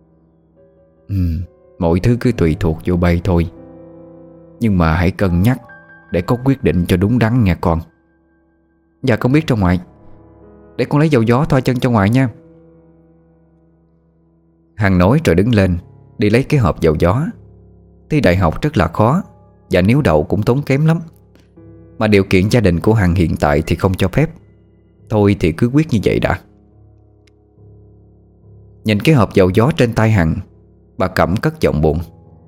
Mọi thứ cứ tùy thuộc vô bay thôi. Nhưng mà hãy cân nhắc để có quyết định cho đúng đắn nha con. Dạ con biết rồi ngoại. Để con lấy dầu gió thoa chân cho ngoại nha. Hằng nói rồi đứng lên đi lấy cái hộp dầu gió. Thi đại học rất là khó, và nếu đậu cũng tốn kém lắm. Mà điều kiện gia đình của Hằng hiện tại thì không cho phép. Thôi thì cứ quyết như vậy đã. Nhìn cái hộp dầu gió trên tay Hằng, bà Cẩm cất giọng buồn: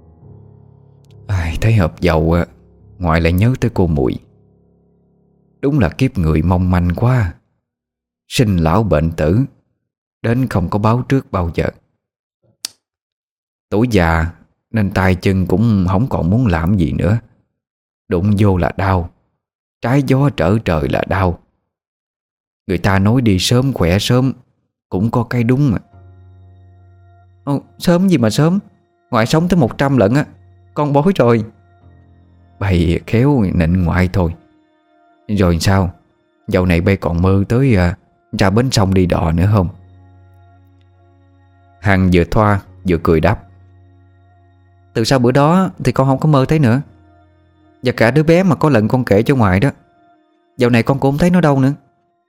thấy hộp dầu ngoại lại nhớ tới cô Mụi. Đúng là kiếp người mong manh quá. Sinh lão bệnh tử, đến không có báo trước bao giờ. Tuổi già nên tay chân cũng không còn muốn làm gì nữa. Đụng vô là đau, trái gió trở trời là đau. Người ta nói đi sớm khỏe sớm, cũng có cái đúng mà. Sớm gì mà sớm, ngoại sống tới 100 lận á. Con bối rồi. Bày khéo nịnh ngoại thôi. Rồi sao? Dạo này bay còn mơ tới ra bến sông đi đò nữa không? Hằng vừa thoa vừa cười đáp: từ sau bữa đó thì con không có mơ thấy nữa. Và cả đứa bé mà có lần con kể cho ngoại đó, dạo này con cũng không thấy nó đâu nữa.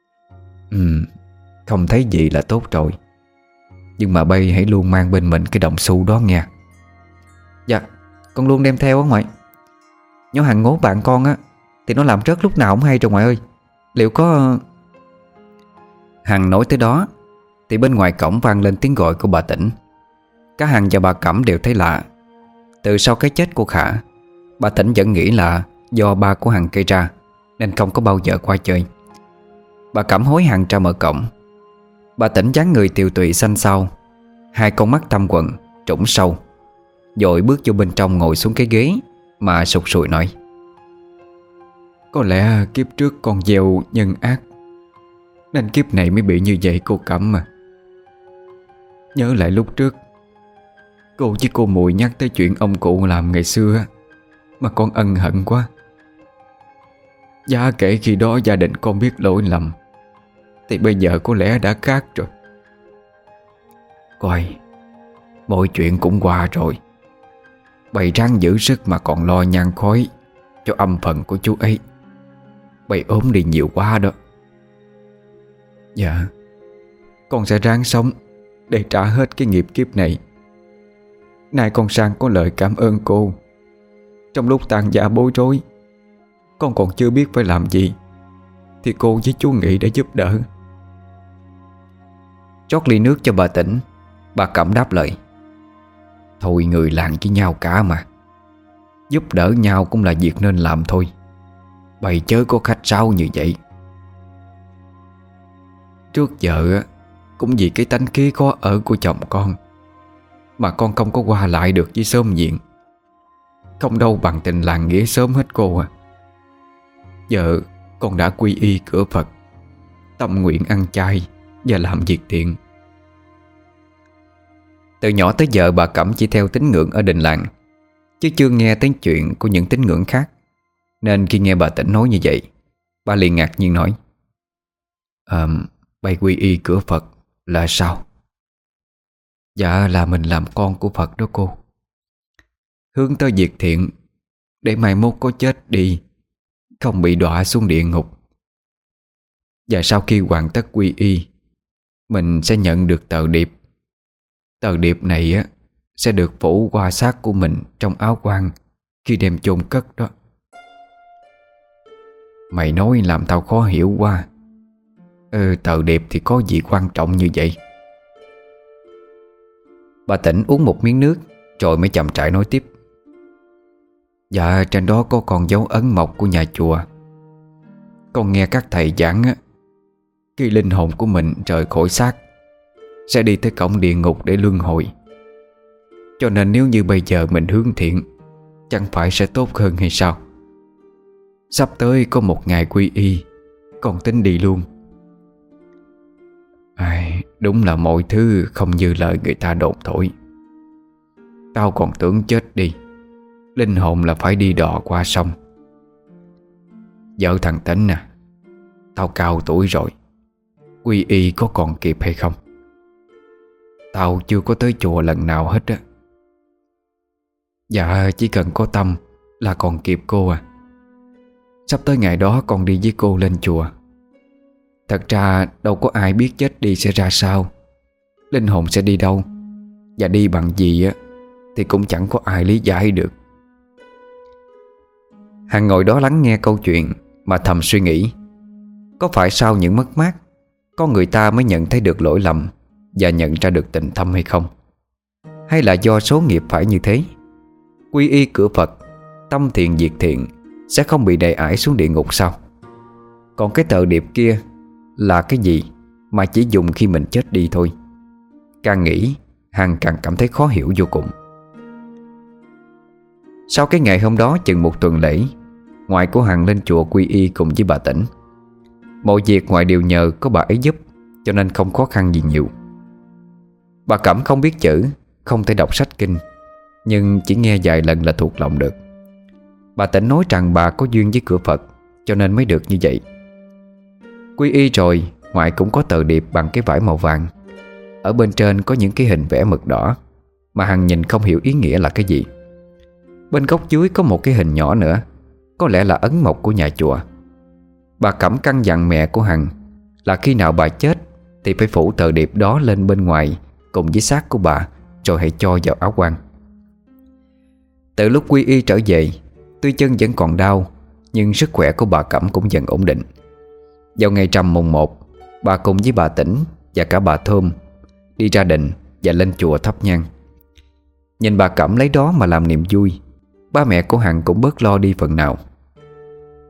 Không thấy gì là tốt rồi. Nhưng mà bay hãy luôn mang bên mình cái đồng xu đó nha. Dạ, con luôn đem theo á ngoại. Nhỏ Hằng Ngố bạn con á thì nó làm rớt lúc nào không hay rồi ngoại ơi. Liệu có... Hằng nói tới đó thì bên ngoài cổng vang lên tiếng gọi của bà Tĩnh. Cả Hằng và bà Cẩm đều thấy lạ. Từ sau cái chết của Khả, bà Tĩnh vẫn nghĩ là do ba của Hằng gây ra, nên không có bao giờ qua chơi. Bà Cẩm hối hận ra mở cổng. Bà Tỉnh dáng người tiều tụy xanh xao, hai con mắt thâm quầng trũng sâu, vội bước vô bên trong ngồi xuống cái ghế mà sụt sùi nói: "Có lẽ kiếp trước con gieo nhân ác, nên kiếp này mới bị như vậy cô Cẩm mà. Nhớ lại lúc trước cô với cô Mùi nhắc tới chuyện ông cụ làm ngày xưa mà con ân hận quá. Giá kể khi đó gia đình con biết lỗi lầm, thì bây giờ có lẽ đã khác rồi. Coi, mọi chuyện cũng qua rồi. Bày ráng giữ sức mà còn lo nhang khói cho âm phần của chú ấy. Bày ốm đi nhiều quá đó." "Dạ, con sẽ ráng sống để trả hết cái nghiệp kiếp này. Nay con sang có lời cảm ơn cô. Trong lúc tàn dạ bối rối, con còn chưa biết phải làm gì, thì cô với chú Nghị đã giúp đỡ." Rót ly nước cho bà Tỉnh, bà Cẩm đáp lời: "Thôi, người làng với nhau cả mà, giúp đỡ nhau cũng là việc nên làm thôi. Bày chớ có khách sáo như vậy." "Trước giờ cũng vì cái tánh khí khó ở của chồng con mà con không có qua lại được với xóm diện. Không đâu bằng tình làng nghĩa sớm hết cô à. Giờ con đã quy y cửa Phật, tâm nguyện ăn chay và làm việc thiện." Từ nhỏ tới giờ bà Cẩm chỉ theo tín ngưỡng ở đình làng, chứ chưa nghe tới chuyện của những tín ngưỡng khác. Nên khi nghe bà Tỉnh nói như vậy, bà liền ngạc nhiên nói: "Bày quy y cửa Phật là sao?" "Dạ là mình làm con của Phật đó cô. Hướng tới việc thiện, để mai mốt có chết đi không bị đọa xuống địa ngục. Và sau khi hoàn tất quy y, mình sẽ nhận được tờ điệp. Tờ điệp này sẽ được phủ qua xác của mình trong áo quan khi đem chôn cất đó." "Mày nói làm tao khó hiểu quá. Tờ điệp thì có gì quan trọng như vậy?" Bà Tỉnh uống một miếng nước rồi mới chậm rãi nói tiếp: "Dạ, trên đó có con dấu ấn mộc của nhà chùa. Con nghe các thầy giảng khi linh hồn của mình rời khỏi xác sẽ đi tới cổng địa ngục để luân hồi. Cho nên nếu như bây giờ mình hướng thiện, chẳng phải sẽ tốt hơn hay sao? Sắp tới có một ngày quy y, con tính đi luôn." Đúng là mọi thứ không như lời người ta đồn thổi. Tao còn tưởng chết đi, linh hồn là phải đi đò qua sông. Vợ thằng Tính à, tao cao tuổi rồi, quy y có còn kịp hay không? Tao chưa có tới chùa lần nào hết á." "Dạ, chỉ cần có tâm là còn kịp cô à. Sắp tới ngày đó con đi với cô lên chùa. Thật ra đâu có ai biết chết đi sẽ ra sao, linh hồn sẽ đi đâu, và đi bằng gì thì cũng chẳng có ai lý giải được." Hằng ngồi đó lắng nghe câu chuyện mà thầm suy nghĩ: có phải sau những mất mát, con người ta mới nhận thấy được lỗi lầm và nhận ra được tình thâm hay không? Hay là do số nghiệp phải như thế? Quy y cửa Phật, tâm thiện diệt thiện, sẽ không bị đày ải xuống địa ngục sao? Còn cái tờ điệp kia là cái gì mà chỉ dùng khi mình chết đi thôi? Càng nghĩ Hằng càng cảm thấy khó hiểu vô cùng. Sau cái ngày hôm đó chừng một tuần lễ, ngoại của Hằng lên chùa quy y cùng với bà Tỉnh. Mọi việc ngoại đều nhờ có bà ấy giúp, cho nên không khó khăn gì nhiều. Bà Cẩm không biết chữ, không thể đọc sách kinh, nhưng chỉ nghe vài lần là thuộc lòng được. Bà Tỉnh nói rằng bà có duyên với cửa Phật, cho nên mới được như vậy. Quy y rồi, ngoại cũng có tờ điệp bằng cái vải màu vàng. Ở bên trên có những cái hình vẽ mực đỏ mà Hằng nhìn không hiểu ý nghĩa là cái gì. Bên góc dưới có một cái hình nhỏ nữa, có lẽ là ấn mộc của nhà chùa. Bà Cẩm căn dặn mẹ của Hằng là khi nào bà chết thì phải phủ tờ điệp đó lên bên ngoài cùng với xác của bà, rồi hãy cho vào áo quan. Từ lúc quy y trở về, tuy chân vẫn còn đau, nhưng sức khỏe của bà Cẩm cũng dần ổn định. Vào ngày rằm mùng 1, bà cùng với bà Tỉnh và cả bà Thơm đi ra đình và lên chùa thắp nhang. Nhìn bà Cẩm lấy đó mà làm niềm vui, ba mẹ của Hằng cũng bớt lo đi phần nào.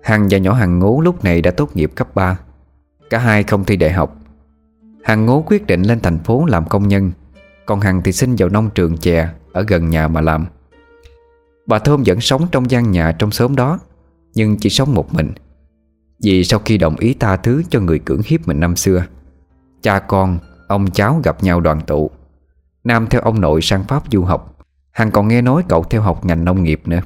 Hằng và nhỏ Hằng Ngố lúc này đã tốt nghiệp cấp 3. Cả hai không thi đại học. Hằng Ngố quyết định lên thành phố làm công nhân, còn Hằng thì xin vào nông trường chè ở gần nhà mà làm. Bà Thơm vẫn sống trong gian nhà trong xóm đó, nhưng chỉ sống một mình. Vì sau khi đồng ý tha thứ cho người cưỡng hiếp mình năm xưa, cha con, ông cháu gặp nhau đoàn tụ. Nam theo ông nội sang Pháp du học, Hằng còn nghe nói cậu theo học ngành nông nghiệp nữa.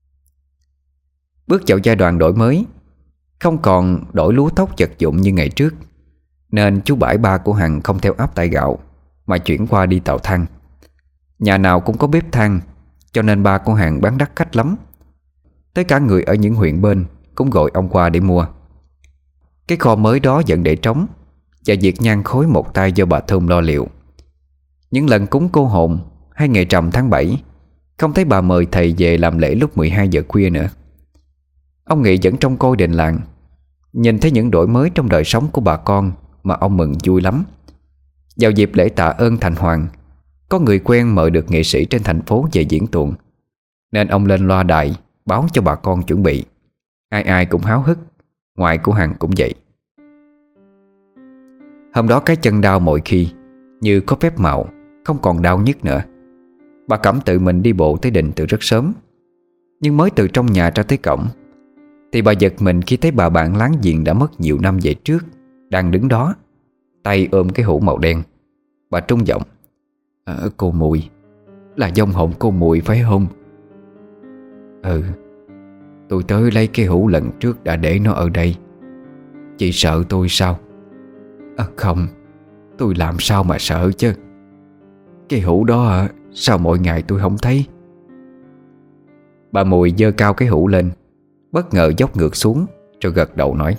Bước vào giai đoạn đổi mới, không còn đổi lúa thóc vật dụng như ngày trước, nên chú Bãi ba của Hằng không theo áp tải gạo mà chuyển qua đi tàu than. Nhà nào cũng có bếp than, cho nên ba của Hằng bán đắt khách lắm. Tới cả người ở những huyện bên cũng gọi ông qua để mua. Cái kho mới đó vẫn để trống, và việc nhang khối một tay do bà Thơm lo liệu. Những lần cúng cô hồn hay ngày rằm tháng 7, không thấy bà mời thầy về làm lễ lúc 12 giờ khuya nữa. Ông Nghị vẫn trông coi đình làng, nhìn thấy những đổi mới trong đời sống của bà con mà ông mừng vui lắm. Vào dịp lễ tạ ơn Thành Hoàng, có người quen mời được nghệ sĩ trên thành phố về diễn tuồng, nên ông lên loa đài báo cho bà con chuẩn bị. Ai ai cũng háo hức, ngoại của Hằng cũng vậy. Hôm đó cái chân đau mọi khi, như có phép màu, không còn đau nhức nữa. Bà Cẩm tự mình đi bộ tới đình từ rất sớm. Nhưng mới từ trong nhà ra tới cổng thì bà giật mình khi thấy bà bạn láng giềng đã mất nhiều năm về trước đang đứng đó, tay ôm cái hũ màu đen. Bà trung giọng: Cô Mùi, là vong hồn cô Mùi phải không? Ừ, tôi tới lấy cái hũ lần trước đã để nó ở đây. Chị sợ tôi sao? Không, tôi làm sao mà sợ chứ. Cái hũ đó sao mỗi ngày tôi không thấy? Bà Mùi giơ cao cái hũ lên, bất ngờ dốc ngược xuống, rồi gật đầu nói: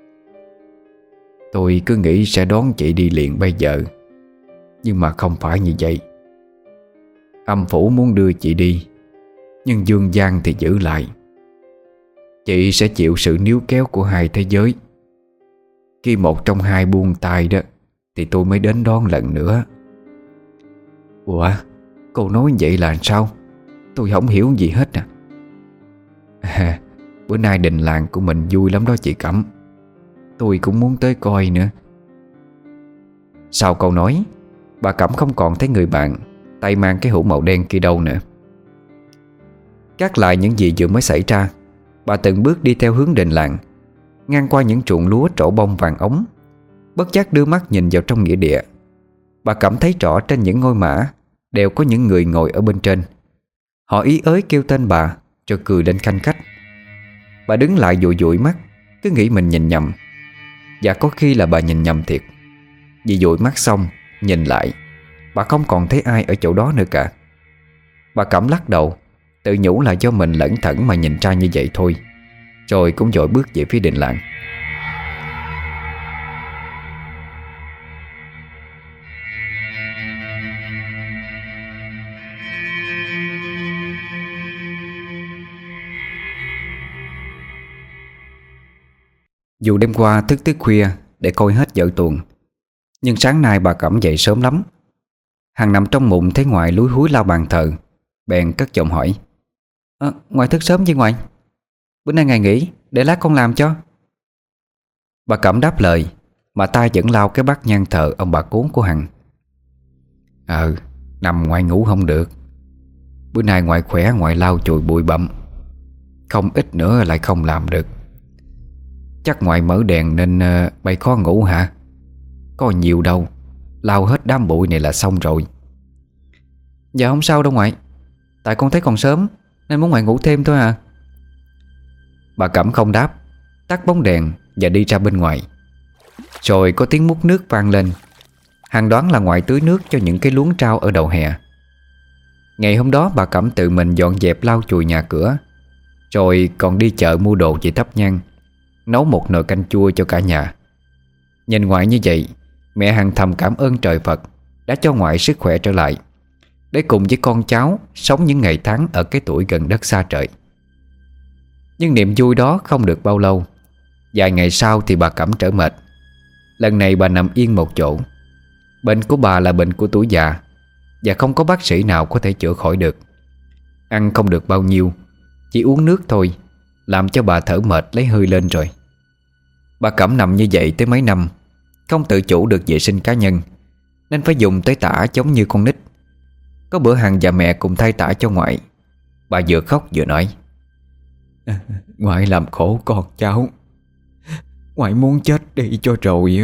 Tôi cứ nghĩ sẽ đón chị đi liền bây giờ, nhưng mà không phải như vậy. Âm phủ muốn đưa chị đi, nhưng dương gian thì giữ lại. Chị sẽ chịu sự níu kéo của hai thế giới. Khi một trong hai buông tay đó thì tôi mới đến đón lần nữa. Ủa, cô nói vậy là sao? Tôi không hiểu gì hết bữa nay đình làng của mình vui lắm đó chị Cẩm. Tôi cũng muốn tới coi nữa. Sau câu nói, bà Cẩm không còn thấy người bạn tay mang cái hũ màu đen kia đâu nữa. Gác lại những gì vừa mới xảy ra, bà từng bước đi theo hướng đình làng, ngang qua những ruộng lúa trổ bông vàng ống. Bất giác đưa mắt nhìn vào trong nghĩa địa. Bà cảm thấy rõ trên những ngôi mã đều có những người ngồi ở bên trên. Họ ý ới kêu tên bà, rồi cười lên khanh khách. Bà đứng lại dụi dụi mắt, cứ nghĩ mình nhìn nhầm. Và có khi là bà nhìn nhầm thiệt. Vì dụi mắt xong, nhìn lại, bà không còn thấy ai ở chỗ đó nữa cả. Bà Cẩm lắc đầu, tự nhủ là do mình lẩn thẩn mà nhìn ra như vậy thôi, rồi cũng vội bước về phía đình làng. Dù đêm qua thức tới khuya để coi hết vở tuồng, nhưng sáng nay bà Cẩm dậy sớm lắm. Hằng nằm trong mụn thấy ngoại lúi húi lau bàn thờ, bèn cất giọng hỏi: Ngoại thức sớm chứ ngoại? Bữa nay ngày nghỉ, để lát con làm cho. Bà Cẩm đáp lời, mà tay vẫn lau cái bát nhang thờ ông bà cố của Hằng. Nằm ngoại ngủ không được. Bữa nay ngoại khỏe, ngoại lau chùi bụi bặm, không ít nữa lại không làm được. Chắc ngoại mở đèn nên bay khó ngủ hả? Có nhiều đâu, lau hết đám bụi này là xong rồi. Dạ không sao đâu ngoại, tại con thấy còn sớm nên muốn ngoại ngủ thêm thôi à. Bà Cẩm không đáp, tắt bóng đèn và đi ra bên ngoài. Rồi có tiếng múc nước vang lên. Hằng đoán là ngoại tưới nước cho những cái luống rau ở đầu hè. Ngày hôm đó bà Cẩm tự mình dọn dẹp lau chùi nhà cửa, rồi còn đi chợ mua đồ về thắp nhang, nấu một nồi canh chua cho cả nhà. Nhìn ngoại như vậy, mẹ Hằng thầm cảm ơn trời Phật đã cho ngoại sức khỏe trở lại, để cùng với con cháu sống những ngày tháng ở cái tuổi gần đất xa trời. Nhưng niềm vui đó không được bao lâu. Vài ngày sau thì bà Cẩm trở mệt. Lần này bà nằm yên một chỗ. Bệnh của bà là bệnh của tuổi già, và không có bác sĩ nào có thể chữa khỏi được. Ăn không được bao nhiêu, chỉ uống nước thôi, làm cho bà thở mệt lấy hơi lên rồi. Bà Cẩm nằm như vậy tới mấy năm, không tự chủ được vệ sinh cá nhân, nên phải dùng tới tã giống như con nít. Có bữa Hằng và mẹ cùng thay tã cho ngoại. Bà vừa khóc vừa nói: Ngoại làm khổ con cháu, ngoại muốn chết đi cho rồi.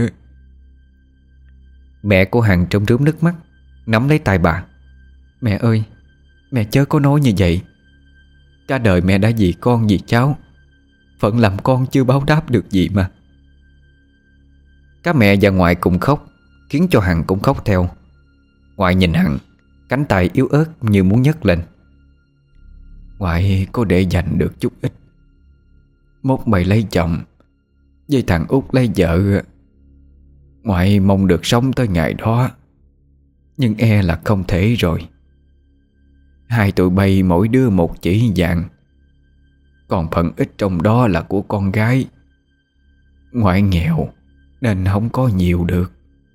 Mẹ của Hằng trông rướm nước mắt, nắm lấy tay bà: Mẹ ơi, mẹ chớ có nói như vậy. Cả đời mẹ đã vì con vì cháu, phận làm con chưa báo đáp được gì mà. Các mẹ và ngoại cùng khóc, khiến cho Hằng cũng khóc theo. Ngoại nhìn Hằng, cánh tay yếu ớt như muốn nhấc lên: Ngoại có để dành được chút ít. Mốt mày lấy chồng, với thằng Út lấy vợ, ngoại mong được sống tới ngày đó, nhưng e là không thể rồi. Hai tụi bay mỗi đứa một chỉ vàng, còn phần ít trong đó là của con gái. Ngoại nghèo nên không có nhiều được.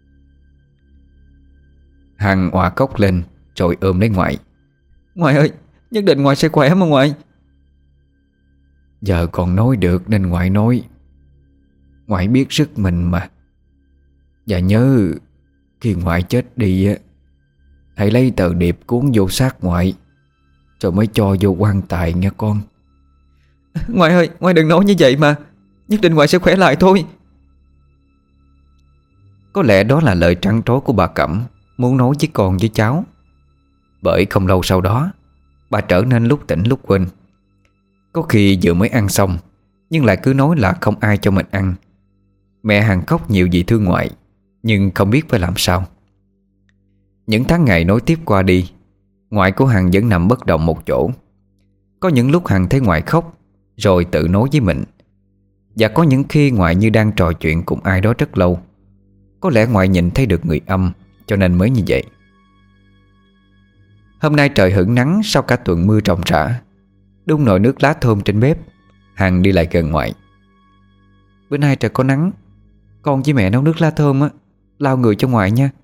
Hằng òa khóc lên rồi ôm lấy ngoại: Ngoại ơi, nhất định ngoại sẽ khỏe mà ngoại. Giờ còn nói được nên ngoại nói. Ngoại biết sức mình mà. Và nhớ, khi ngoại chết đi á, hãy lấy tờ điệp cuốn vô xác ngoại, rồi mới cho vô quan tài nghe con. Ngoại ơi, ngoại đừng nói như vậy mà. Nhất định ngoại sẽ khỏe lại thôi. Có lẽ đó là lời trăn trối của bà Cẩm muốn nói với con với cháu. Bởi không lâu sau đó, bà trở nên lúc tỉnh lúc quên. Có khi vừa mới ăn xong, nhưng lại cứ nói là không ai cho mình ăn. Mẹ Hằng khóc nhiều vì thương ngoại, nhưng không biết phải làm sao. Những tháng ngày nối tiếp qua đi, ngoại của Hằng vẫn nằm bất động một chỗ. Có những lúc Hằng thấy ngoại khóc, rồi tự nói với mình. Và có những khi ngoại như đang trò chuyện cùng ai đó rất lâu. Có lẽ ngoại nhìn thấy được người âm, cho nên mới như vậy. Hôm nay trời hửng nắng sau cả tuần mưa ròng rã. Đun nồi nước lá thơm trên bếp, Hằng đi lại gần ngoại: Bữa nay trời có nắng, con với mẹ nấu nước lá thơm á, lau người cho ngoại nha.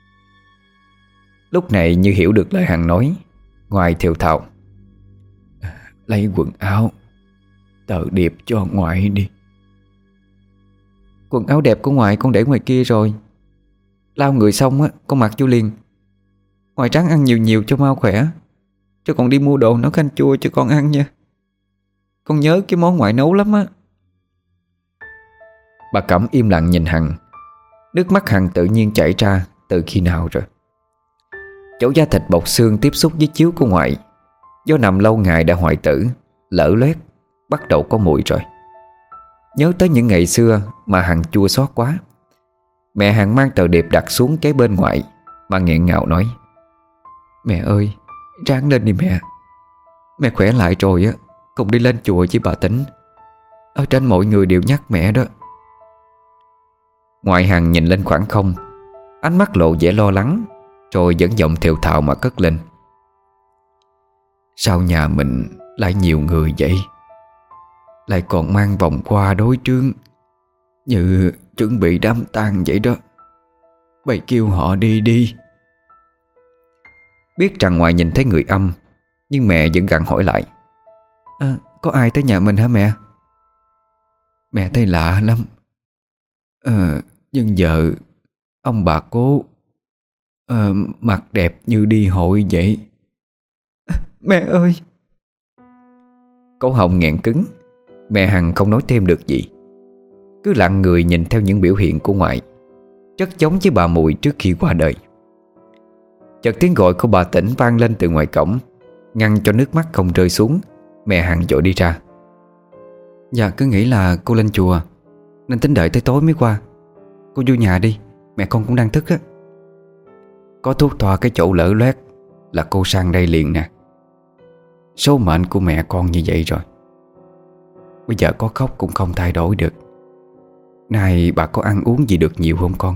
Lúc này như hiểu được lời Hằng nói, ngoại thều thào: Lấy quần áo, tờ điệp cho ngoại đi. Quần áo đẹp của ngoại con để ngoài kia rồi. Lau người xong á, con mặc vô liền. Ngoại ráng ăn nhiều nhiều cho mau khỏe, cho con đi mua đồ nấu canh chua cho con ăn nha. Con nhớ cái món ngoại nấu lắm á. Bà Cẩm im lặng nhìn Hằng. Nước mắt Hằng tự nhiên chảy ra từ khi nào rồi. Chỗ da thịt bọc xương tiếp xúc với chiếu của ngoại, do nằm lâu ngày đã hoại tử, lở loét, bắt đầu có mùi rồi. Nhớ tới những ngày xưa mà Hằng chua xót quá. Mẹ Hằng mang tờ điệp đặt xuống kế bên ngoại mà nghẹn ngào nói: Mẹ ơi, ráng lên đi mẹ. Mẹ khỏe lại rồi á, cùng đi lên chùa với bà Tính. Ở trên mọi người đều nhắc mẹ đó. Ngoại Hằng nhìn lên khoảng không, ánh mắt lộ vẻ lo lắng, rồi vẫn giọng thều thào mà cất lên: Sao nhà mình lại nhiều người vậy? Lại còn mang vòng hoa đối trướng, như chuẩn bị đám tang vậy đó. Bày kêu họ đi đi. Biết rằng ngoại nhìn thấy người âm, nhưng mẹ vẫn gặng hỏi lại: Có ai tới nhà mình hả mẹ? Mẹ thấy lạ lắm. Nhưng giờ ông bà cố mặt đẹp như đi hội vậy. Mẹ ơi! Cổ họng nghẹn cứng. Mẹ Hằng không nói thêm được gì, cứ lặng người nhìn theo những biểu hiện của ngoại, rất giống với bà Mùi trước khi qua đời. Chợt tiếng gọi của bà Tỉnh vang lên từ ngoài cổng, ngăn cho nước mắt không rơi xuống. Mẹ Hằng vội đi ra: Dạ cứ nghĩ là cô lên chùa, nên tính đợi tới tối mới qua. Cô vô nhà đi, mẹ con cũng đang thức á. Có thuốc thoa cái chỗ lở loét là cô sang đây liền nè. Số mệnh của mẹ con như vậy rồi. Bây giờ có khóc cũng không thay đổi được. Nay bà có ăn uống gì được nhiều không con?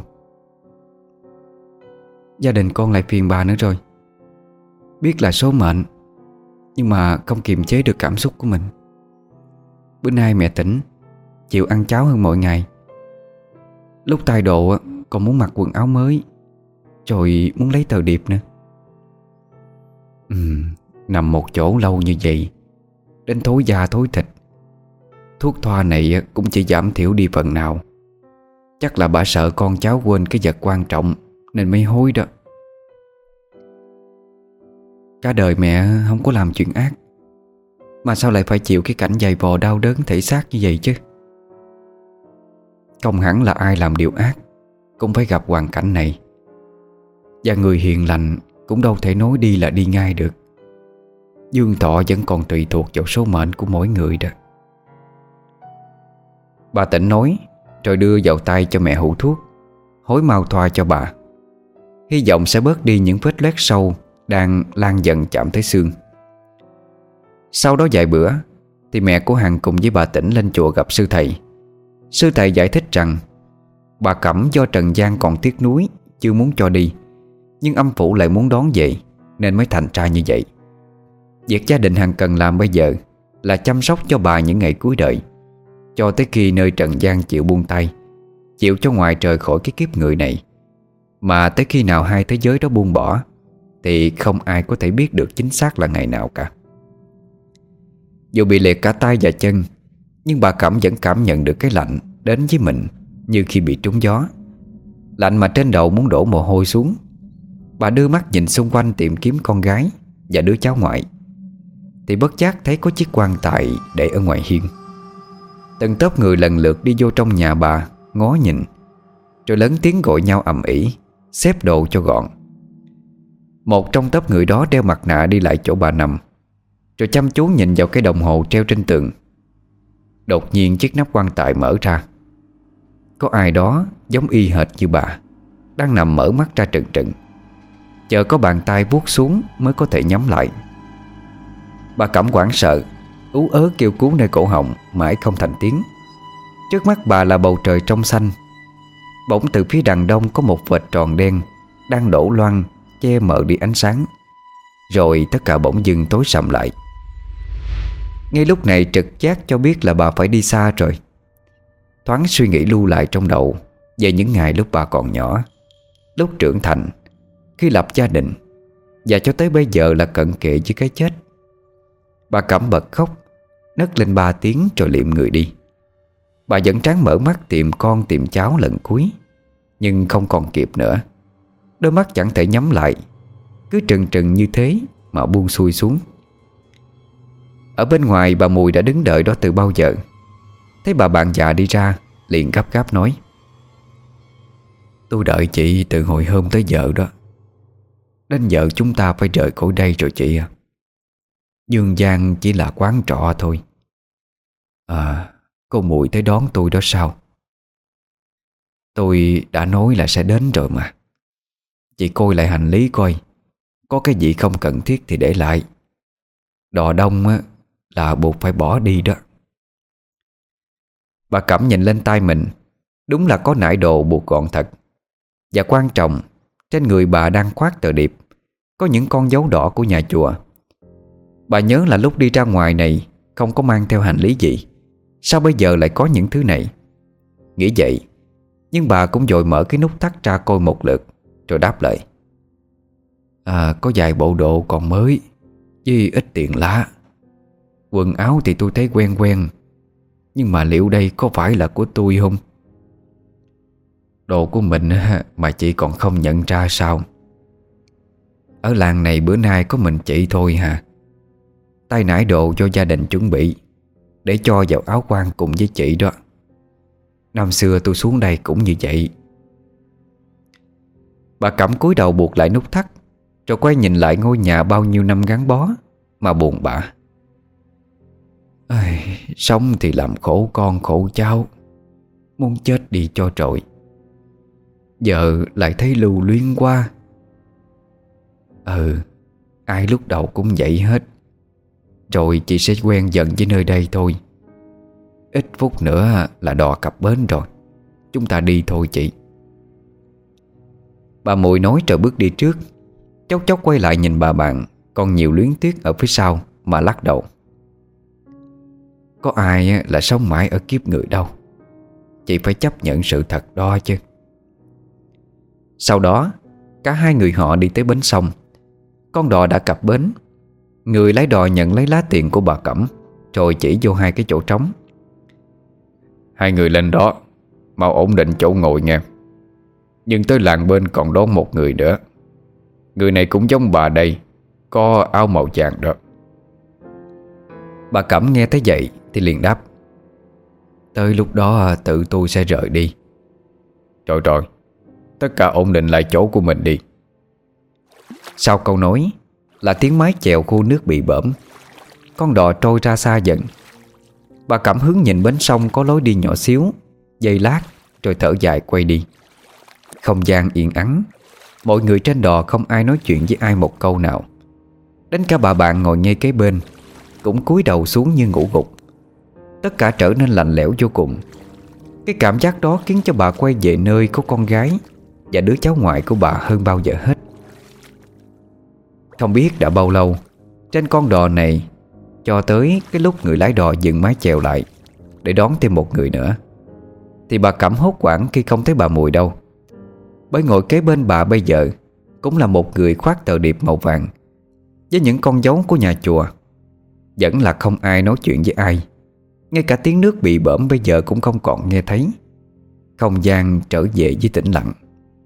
Gia đình con lại phiền bà nữa rồi. Biết là số mệnh, nhưng mà không kiềm chế được cảm xúc của mình. Bữa nay mẹ tỉnh, chịu ăn cháo hơn mọi ngày. Lúc tay độ còn muốn mặc quần áo mới, rồi muốn lấy tờ điệp nữa. Nằm một chỗ lâu như vậy, đến thối da thối thịt, thuốc thoa này cũng chỉ giảm thiểu đi phần nào. Chắc là bà sợ con cháu quên cái vật quan trọng nên mới hối đó. Cả đời mẹ không có làm chuyện ác, mà sao lại phải chịu cái cảnh dày vò đau đớn thể xác như vậy chứ? Không hẳn là ai làm điều ác cũng phải gặp hoàn cảnh này. Và người hiền lành cũng đâu thể nói đi là đi ngay được. Dương thọ vẫn còn tùy thuộc vào số mệnh của mỗi người đó. Bà tỉnh nói rồi đưa vào tay cho mẹ hũ thuốc, hối mau thoa cho bà, hy vọng sẽ bớt đi những vết loét sâu đang lan dần chạm tới xương. Sau đó vài bữa thì mẹ của Hằng cùng với bà Tỉnh lên chùa gặp sư thầy. Sư thầy giải thích rằng bà Cẩm do trần gian còn tiếc nuối, chưa muốn cho đi, nhưng âm phủ lại muốn đón về, nên mới thành ra như vậy. Việc gia đình Hằng cần làm bây giờ là chăm sóc cho bà những ngày cuối đời, cho tới khi nơi trần gian chịu buông tay, chịu cho ngoài trời khỏi cái kiếp người này. Mà tới khi nào hai thế giới đó buông bỏ thì không ai có thể biết được chính xác là ngày nào cả. Dù bị liệt cả tay và chân, nhưng bà Cẩm vẫn cảm nhận được cái lạnh đến với mình như khi bị trúng gió. Lạnh mà trên đầu muốn đổ mồ hôi xuống. Bà đưa mắt nhìn xung quanh tìm kiếm con gái và đứa cháu ngoại, thì bất giác thấy có chiếc quan tài để ở ngoài hiên. Từng tốp người lần lượt đi vô trong nhà bà ngó nhìn, rồi lớn tiếng gọi nhau ầm ĩ, xếp đồ cho gọn. Một trong tốp người đó đeo mặt nạ đi lại chỗ bà nằm, rồi chăm chú nhìn vào cái đồng hồ treo trên tường. Đột nhiên chiếc nắp quan tài mở ra. Có ai đó giống y hệt như bà đang nằm mở mắt ra trừng trừng, chờ có bàn tay vuốt xuống mới có thể nhắm lại. Bà Cẩm hoảng sợ, ú ớ kêu cứu nơi cổ họng mãi không thành tiếng. Trước mắt bà là bầu trời trong xanh. Bỗng từ phía đằng đông có một vệt tròn đen đang đổ loang che mờ đi ánh sáng, rồi tất cả bỗng dưng tối sầm lại. Ngay lúc này trực giác cho biết là bà phải đi xa rồi. Thoáng suy nghĩ lưu lại trong đầu về những ngày lúc bà còn nhỏ, lúc trưởng thành, khi lập gia đình, và cho tới bây giờ là cận kề với cái chết. Bà Cẩm bật khóc, nấc lên 3 tiếng rồi liệm người đi. Bà vẫn ráng mở mắt tìm con tìm cháu lần cuối, nhưng không còn kịp nữa. Đôi mắt chẳng thể nhắm lại, cứ trừng trừng như thế mà buông xuôi xuống. Ở bên ngoài bà Mùi đã đứng đợi đó từ bao giờ. Thấy bà bạn già đi ra, liền gấp gáp nói: "Tôi đợi chị từ hồi hôm tới giờ đó. Đến giờ chúng ta phải rời khỏi đây rồi chị à. Dương gian chỉ là quán trọ thôi. Cô Mùi tới đón tôi đó sao? Tôi đã nói là sẽ đến rồi mà. Chị coi lại hành lý coi, có cái gì không cần thiết thì để lại. Đò đông á, là buộc phải bỏ đi đó." Bà Cẩm nhìn lên tay mình. Đúng là có nải đồ buộc gọn thật. Và quan trọng, trên người bà đang khoác tờ điệp có những con dấu đỏ của nhà chùa. Bà nhớ là lúc đi ra ngoài này không có mang theo hành lý gì, sao bây giờ lại có những thứ này? Nghĩ vậy, nhưng bà cũng vội mở cái nút thắt ra coi một lượt, rồi đáp lại: "Có vài bộ đồ còn mới, với ít tiền lá. Quần áo thì tôi thấy quen quen, nhưng mà liệu đây có phải là của tôi không? Đồ của mình mà chị còn không nhận ra sao? Ở làng này bữa nay có mình chị thôi hả? Tay nải đồ do gia đình chuẩn bị để cho vào áo quan cùng với chị đó. Năm xưa tôi xuống đây cũng như vậy." Bà Cẩm cúi đầu buộc lại nút thắt, rồi quay nhìn lại ngôi nhà bao nhiêu năm gắn bó mà buồn bã. Sống thì làm khổ con khổ cháu, muốn chết đi cho trội. Giờ lại thấy lưu luyến quá. Ai lúc đầu cũng vậy hết. Rồi chị sẽ quen dần với nơi đây thôi. Ít phút nữa là đò cập bến rồi. Chúng ta đi thôi chị." Bà Mùi nói rồi bước đi trước. Chốc chốc quay lại nhìn bà bạn còn nhiều luyến tiếc ở phía sau mà lắc đầu: "Có ai là sống mãi ở kiếp người đâu. Chị phải chấp nhận sự thật đó chứ." Sau đó cả hai người họ đi tới bến sông. Con đò đã cập bến. Người lái đò nhận lấy lá tiền của bà Cẩm, rồi chỉ vô hai cái chỗ trống. Hai người lên đó mau ổn định chỗ ngồi nghe. Nhưng tới làng bên còn đón một người nữa. Người này cũng giống bà đây, có áo màu vàng đó. Bà Cẩm nghe thấy vậy thì liền đáp: Tới lúc đó tự tôi sẽ rời đi. Rồi rồi, tất cả ổn định lại chỗ của mình đi. Sau câu nói là tiếng mái chèo khô nước bị bõm. Con đò trôi ra xa dần. Bà Cẩm hướng nhìn bến sông có lối đi nhỏ xíu, giây lát rồi thở dài quay đi. Không gian yên ắng. Mọi người trên đò không ai nói chuyện với ai một câu nào. Đến cả bà bạn ngồi ngay kế bên cũng cúi đầu xuống như ngủ gục. Tất cả trở nên lạnh lẽo vô cùng. Cái cảm giác đó khiến cho bà quay về nơi có con gái và đứa cháu ngoại của bà hơn bao giờ hết. Không biết đã bao lâu trên con đò này, cho tới cái lúc người lái đò dừng mái chèo lại để đón thêm một người nữa, thì bà Cẩm hốt hoảng khi không thấy bà Mùi đâu. Bởi ngồi kế bên bà bây giờ cũng là một người khoác tờ điệp màu vàng với những con dấu của nhà chùa. Vẫn là không ai nói chuyện với ai. Ngay cả tiếng nước bị bõm bây giờ cũng không còn nghe thấy. Không gian trở về với tĩnh lặng.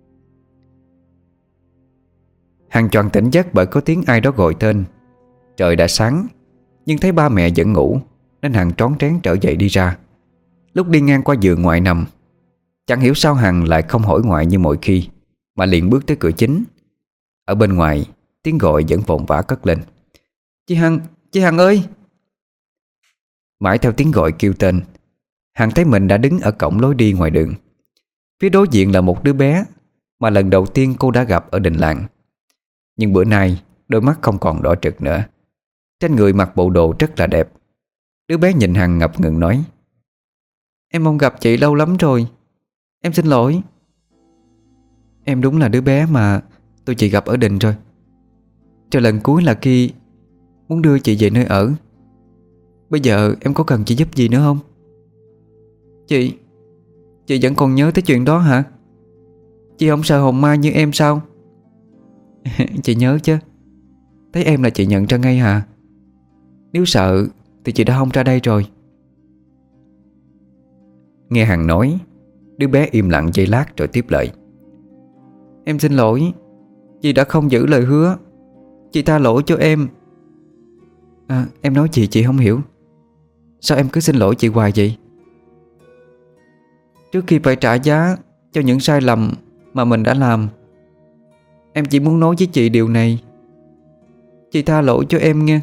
Hằng choàng tỉnh giấc bởi có tiếng ai đó gọi tên. Trời đã sáng, nhưng thấy ba mẹ vẫn ngủ, nên Hằng trón trén trở dậy đi ra. Lúc đi ngang qua giường ngoại nằm, chẳng hiểu sao Hằng lại không hỏi ngoại như mọi khi, mà liền bước tới cửa chính. Ở bên ngoài, tiếng gọi vẫn vồn vã cất lên: Chị Hằng ơi! Mãi theo tiếng gọi kêu tên, Hằng thấy mình đã đứng ở cổng lối đi ngoài đường. Phía đối diện là một đứa bé mà lần đầu tiên cô đã gặp ở đình làng. Nhưng bữa nay đôi mắt không còn đỏ trực nữa. Trên người mặc bộ đồ rất là đẹp. Đứa bé nhìn Hằng ngập ngừng nói: Em không gặp chị lâu lắm rồi. Em xin lỗi. Em đúng là đứa bé mà tôi chị gặp ở đình rồi. Cho lần cuối là khi muốn đưa chị về nơi ở. Bây giờ em có cần chị giúp gì nữa không? Chị vẫn còn nhớ tới chuyện đó hả? Chị không sợ hồn ma như em sao? Chị nhớ chứ. Thấy em là chị nhận ra ngay hả? Nếu sợ thì chị đã không ra đây rồi. Nghe Hằng nói, đứa bé im lặng giây lát rồi tiếp lời: Em xin lỗi. Chị đã không giữ lời hứa. Chị tha lỗi cho em. Em nói chị không hiểu. Sao em cứ xin lỗi chị hoài vậy? Trước khi phải trả giá cho những sai lầm mà mình đã làm, em chỉ muốn nói với chị điều này: chị tha lỗi cho em nghe.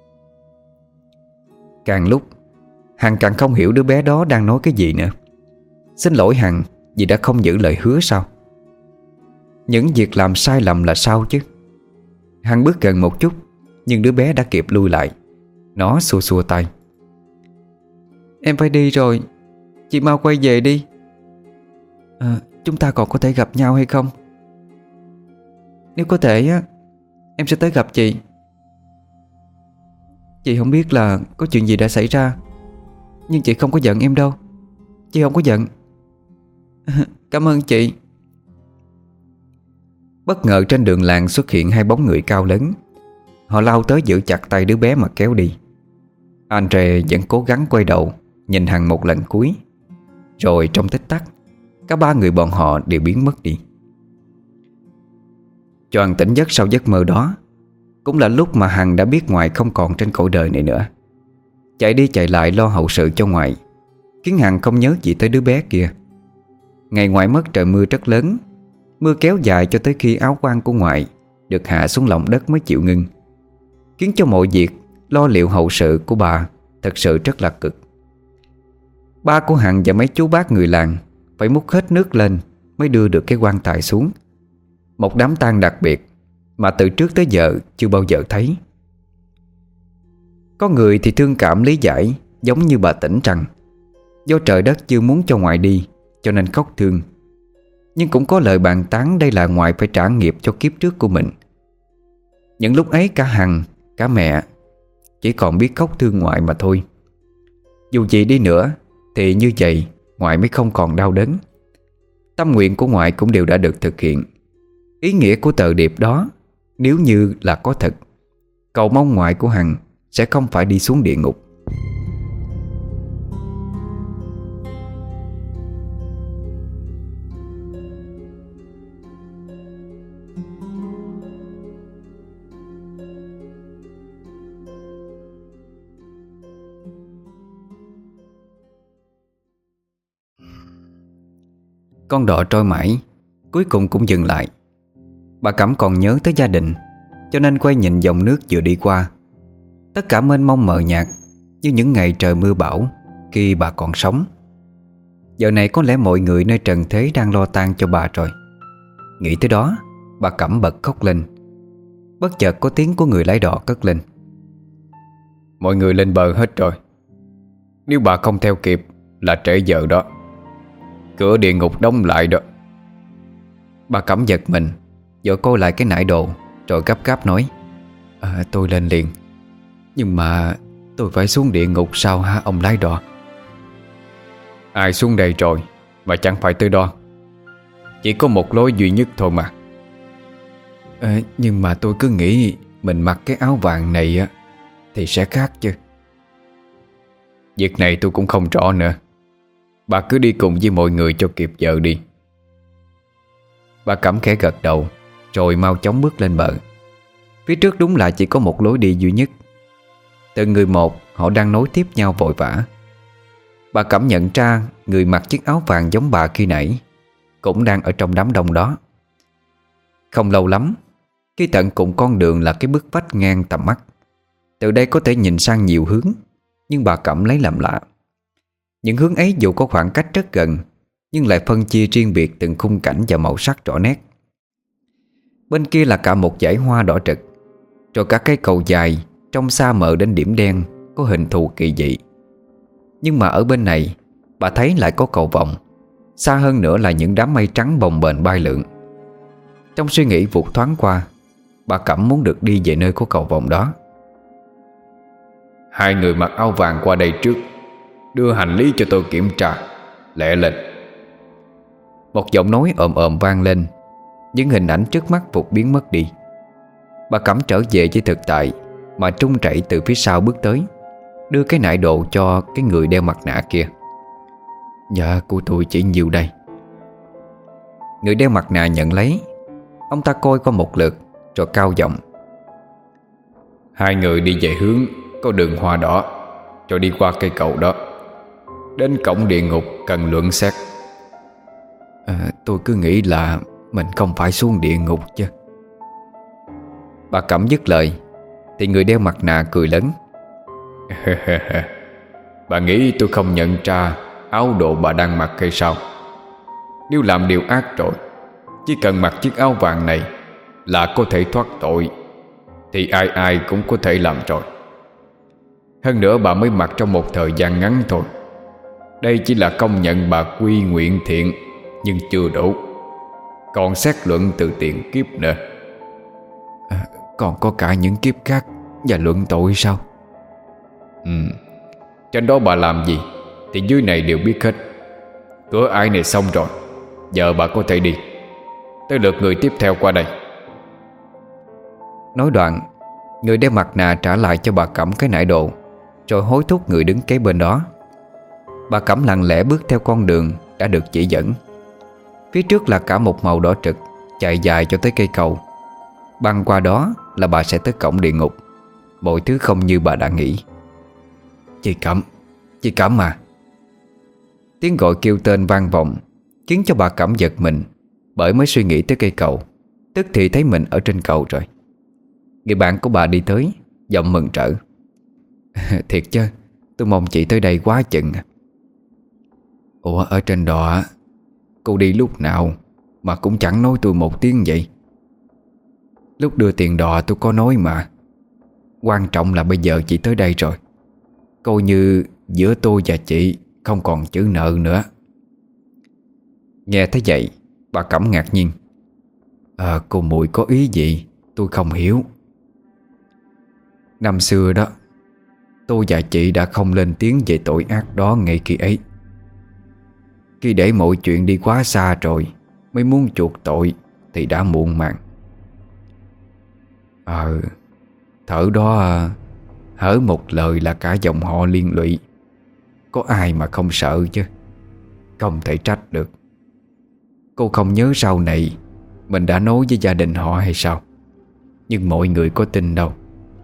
Càng lúc Hằng càng không hiểu đứa bé đó đang nói cái gì nữa. Xin lỗi Hằng vì đã không giữ lời hứa sao? Những việc làm sai lầm là sao chứ? Hằng bước gần một chút, nhưng đứa bé đã kịp lui lại. Nó xua xua tay: Em phải đi rồi. Chị mau quay về đi. Chúng ta còn có thể gặp nhau hay không? Nếu có thể á, em sẽ tới gặp chị. Chị không biết là có chuyện gì đã xảy ra, nhưng chị không có giận em đâu. Chị không có giận. Cảm ơn chị. Bất ngờ trên đường làng xuất hiện hai bóng người cao lớn. Họ lao tới giữ chặt tay đứa bé mà kéo đi. Andre vẫn cố gắng quay đầu nhìn Hằng một lần cuối. Rồi trong tích tắc, cả ba người bọn họ đều biến mất đi. Choàng tỉnh giấc sau giấc mơ đó cũng là lúc mà Hằng đã biết ngoại không còn trên cõi đời này nữa. Chạy đi chạy lại lo hậu sự cho ngoại khiến Hằng không nhớ gì tới đứa bé kia. Ngày ngoại mất trời mưa rất lớn. Mưa kéo dài cho tới khi áo quan của ngoại được hạ xuống lòng đất mới chịu ngưng, khiến cho mọi việc lo liệu hậu sự của bà thật sự rất là cực. Ba của Hằng và mấy chú bác người làng phải múc hết nước lên mới đưa được cái quan tài xuống. Một đám tang đặc biệt mà từ trước tới giờ chưa bao giờ thấy. Có người thì thương cảm lý giải, giống như bà Tỉnh rằng do trời đất chưa muốn cho ngoại đi cho nên khóc thương. Nhưng cũng có lời bàn tán đây là ngoại phải trả nghiệp cho kiếp trước của mình. Những lúc ấy cả Hằng, cả mẹ chỉ còn biết khóc thương ngoại mà thôi. Dù gì đi nữa thì như vậy ngoại mới không còn đau đớn. Tâm nguyện của ngoại cũng đều đã được thực hiện. Ý nghĩa của tờ điệp đó, nếu như là có thật, cầu mong ngoại của Hằng sẽ không phải đi xuống địa ngục. Con đò trôi mãi, cuối cùng cũng dừng lại. Bà Cẩm còn nhớ tới gia đình, cho nên quay nhìn dòng nước vừa đi qua. Tất cả mênh mông mờ nhạt, như những ngày trời mưa bão khi bà còn sống. Giờ này có lẽ mọi người nơi trần thế đang lo tang cho bà rồi. Nghĩ tới đó, bà Cẩm bật khóc lên. Bất chợt có tiếng của người lái đò cất lên: Mọi người lên bờ hết rồi. Nếu bà không theo kịp là trễ giờ đó. Cửa địa ngục đóng lại đó. Bà Cẩm giật mình, vội coi lại cái nải đồ, rồi gấp gáp nói: Tôi lên liền. Nhưng mà tôi phải xuống địa ngục sao hả ông lái đò? Ai xuống đây rồi mà chẳng phải tới đó. Chỉ có một lối duy nhất thôi mà. Nhưng mà tôi cứ nghĩ mình mặc cái áo vàng này á thì sẽ khác chứ. Việc này tôi cũng không rõ nữa. Bà cứ đi cùng với mọi người cho kịp giờ đi. Bà Cẩm khẽ gật đầu, rồi mau chóng bước lên bờ. Phía trước đúng là chỉ có một lối đi duy nhất. Từng người một, họ đang nối tiếp nhau vội vã. Bà Cẩm nhận ra người mặc chiếc áo vàng giống bà khi nãy cũng đang ở trong đám đông đó. Không lâu lắm, khi tận cùng con đường là cái bức vách ngang tầm mắt. Từ đây có thể nhìn sang nhiều hướng, nhưng bà Cẩm lấy làm lạ. Những hướng ấy dù có khoảng cách rất gần, nhưng lại phân chia riêng biệt từng khung cảnh và màu sắc rõ nét. Bên kia là cả một dãy hoa đỏ rực, rồi cả cây cầu dài trong xa mờ đến điểm đen có hình thù kỳ dị. Nhưng mà ở bên này, bà thấy lại có cầu vồng. Xa hơn nữa là những đám mây trắng bồng bềnh bay lượn. Trong suy nghĩ vụt thoáng qua, bà Cẩm muốn được đi về nơi có cầu vồng đó. Hai người mặc áo vàng qua đây trước, đưa hành lý cho tôi kiểm tra. Lẹ lên. Một giọng nói ồm ồm vang lên. Những hình ảnh trước mắt vụt biến mất đi. Bà Cẩm trở về với thực tại, mà trung chảy từ phía sau bước tới, đưa cái nải đồ cho cái người đeo mặt nạ kia. Dạ của tôi chỉ nhiều đây. Người đeo mặt nạ nhận lấy. Ông ta coi qua một lượt, rồi cao giọng: Hai người đi về hướng có đường hoa đỏ, rồi đi qua cây cầu đó. Đến cổng địa ngục cần luận xét. Tôi cứ nghĩ là mình không phải xuống địa ngục chứ. Bà Cẩm dứt lời thì người đeo mặt nạ cười lớn: Bà nghĩ tôi không nhận ra áo đồ bà đang mặc hay sao? Nếu làm điều ác rồi, chỉ cần mặc chiếc áo vàng này là có thể thoát tội, thì ai ai cũng có thể làm rồi. Hơn nữa bà mới mặc trong một thời gian ngắn thôi. Đây chỉ là công nhận bà quy nguyện thiện, nhưng chưa đủ. Còn xét luận từ tiền kiếp nữa. Còn có cả những kiếp khác và luận tội sao? Trên đó bà làm gì thì dưới này đều biết hết. Cửa ải này xong rồi, giờ bà có thể đi. Tới lượt người tiếp theo qua đây. Nói đoạn, người đeo mặt nạ trả lại cho bà Cẩm cái nải đồ, rồi hối thúc người đứng kế bên đó. Bà Cẩm lặng lẽ bước theo con đường đã được chỉ dẫn. Phía trước là cả một màu đỏ trực chạy dài cho tới cây cầu. Băng qua đó là bà sẽ tới cổng địa ngục. Mọi thứ không như bà đã nghĩ. Chị Cẩm à. Tiếng gọi kêu tên vang vọng, khiến cho bà Cẩm giật mình, bởi mới suy nghĩ tới cây cầu, tức thì thấy mình ở trên cầu rồi. Người bạn của bà đi tới, giọng mừng rỡ: Thiệt chứ, tôi mong chị tới đây quá chừng. Ủa, ở trên đò cô đi lúc nào mà cũng chẳng nói tôi một tiếng vậy? Lúc đưa tiền đò tôi có nói mà. Quan trọng là bây giờ chị tới đây rồi, coi như giữa tôi và chị không còn chữ nợ nữa. Nghe thấy vậy, bà Cẩm ngạc nhiên: Cô muội có ý gì tôi không hiểu. Năm xưa đó, tôi và chị đã không lên tiếng về tội ác đó ngay khi ấy. Khi để mọi chuyện đi quá xa rồi mới muốn chuộc tội thì đã muộn màng. Thở đó hở một lời là cả dòng họ liên lụy. Có ai mà không sợ chứ. Không thể trách được. Cô không nhớ sau này Mình đã nói với gia đình họ hay sao? Nhưng mọi người có tin đâu.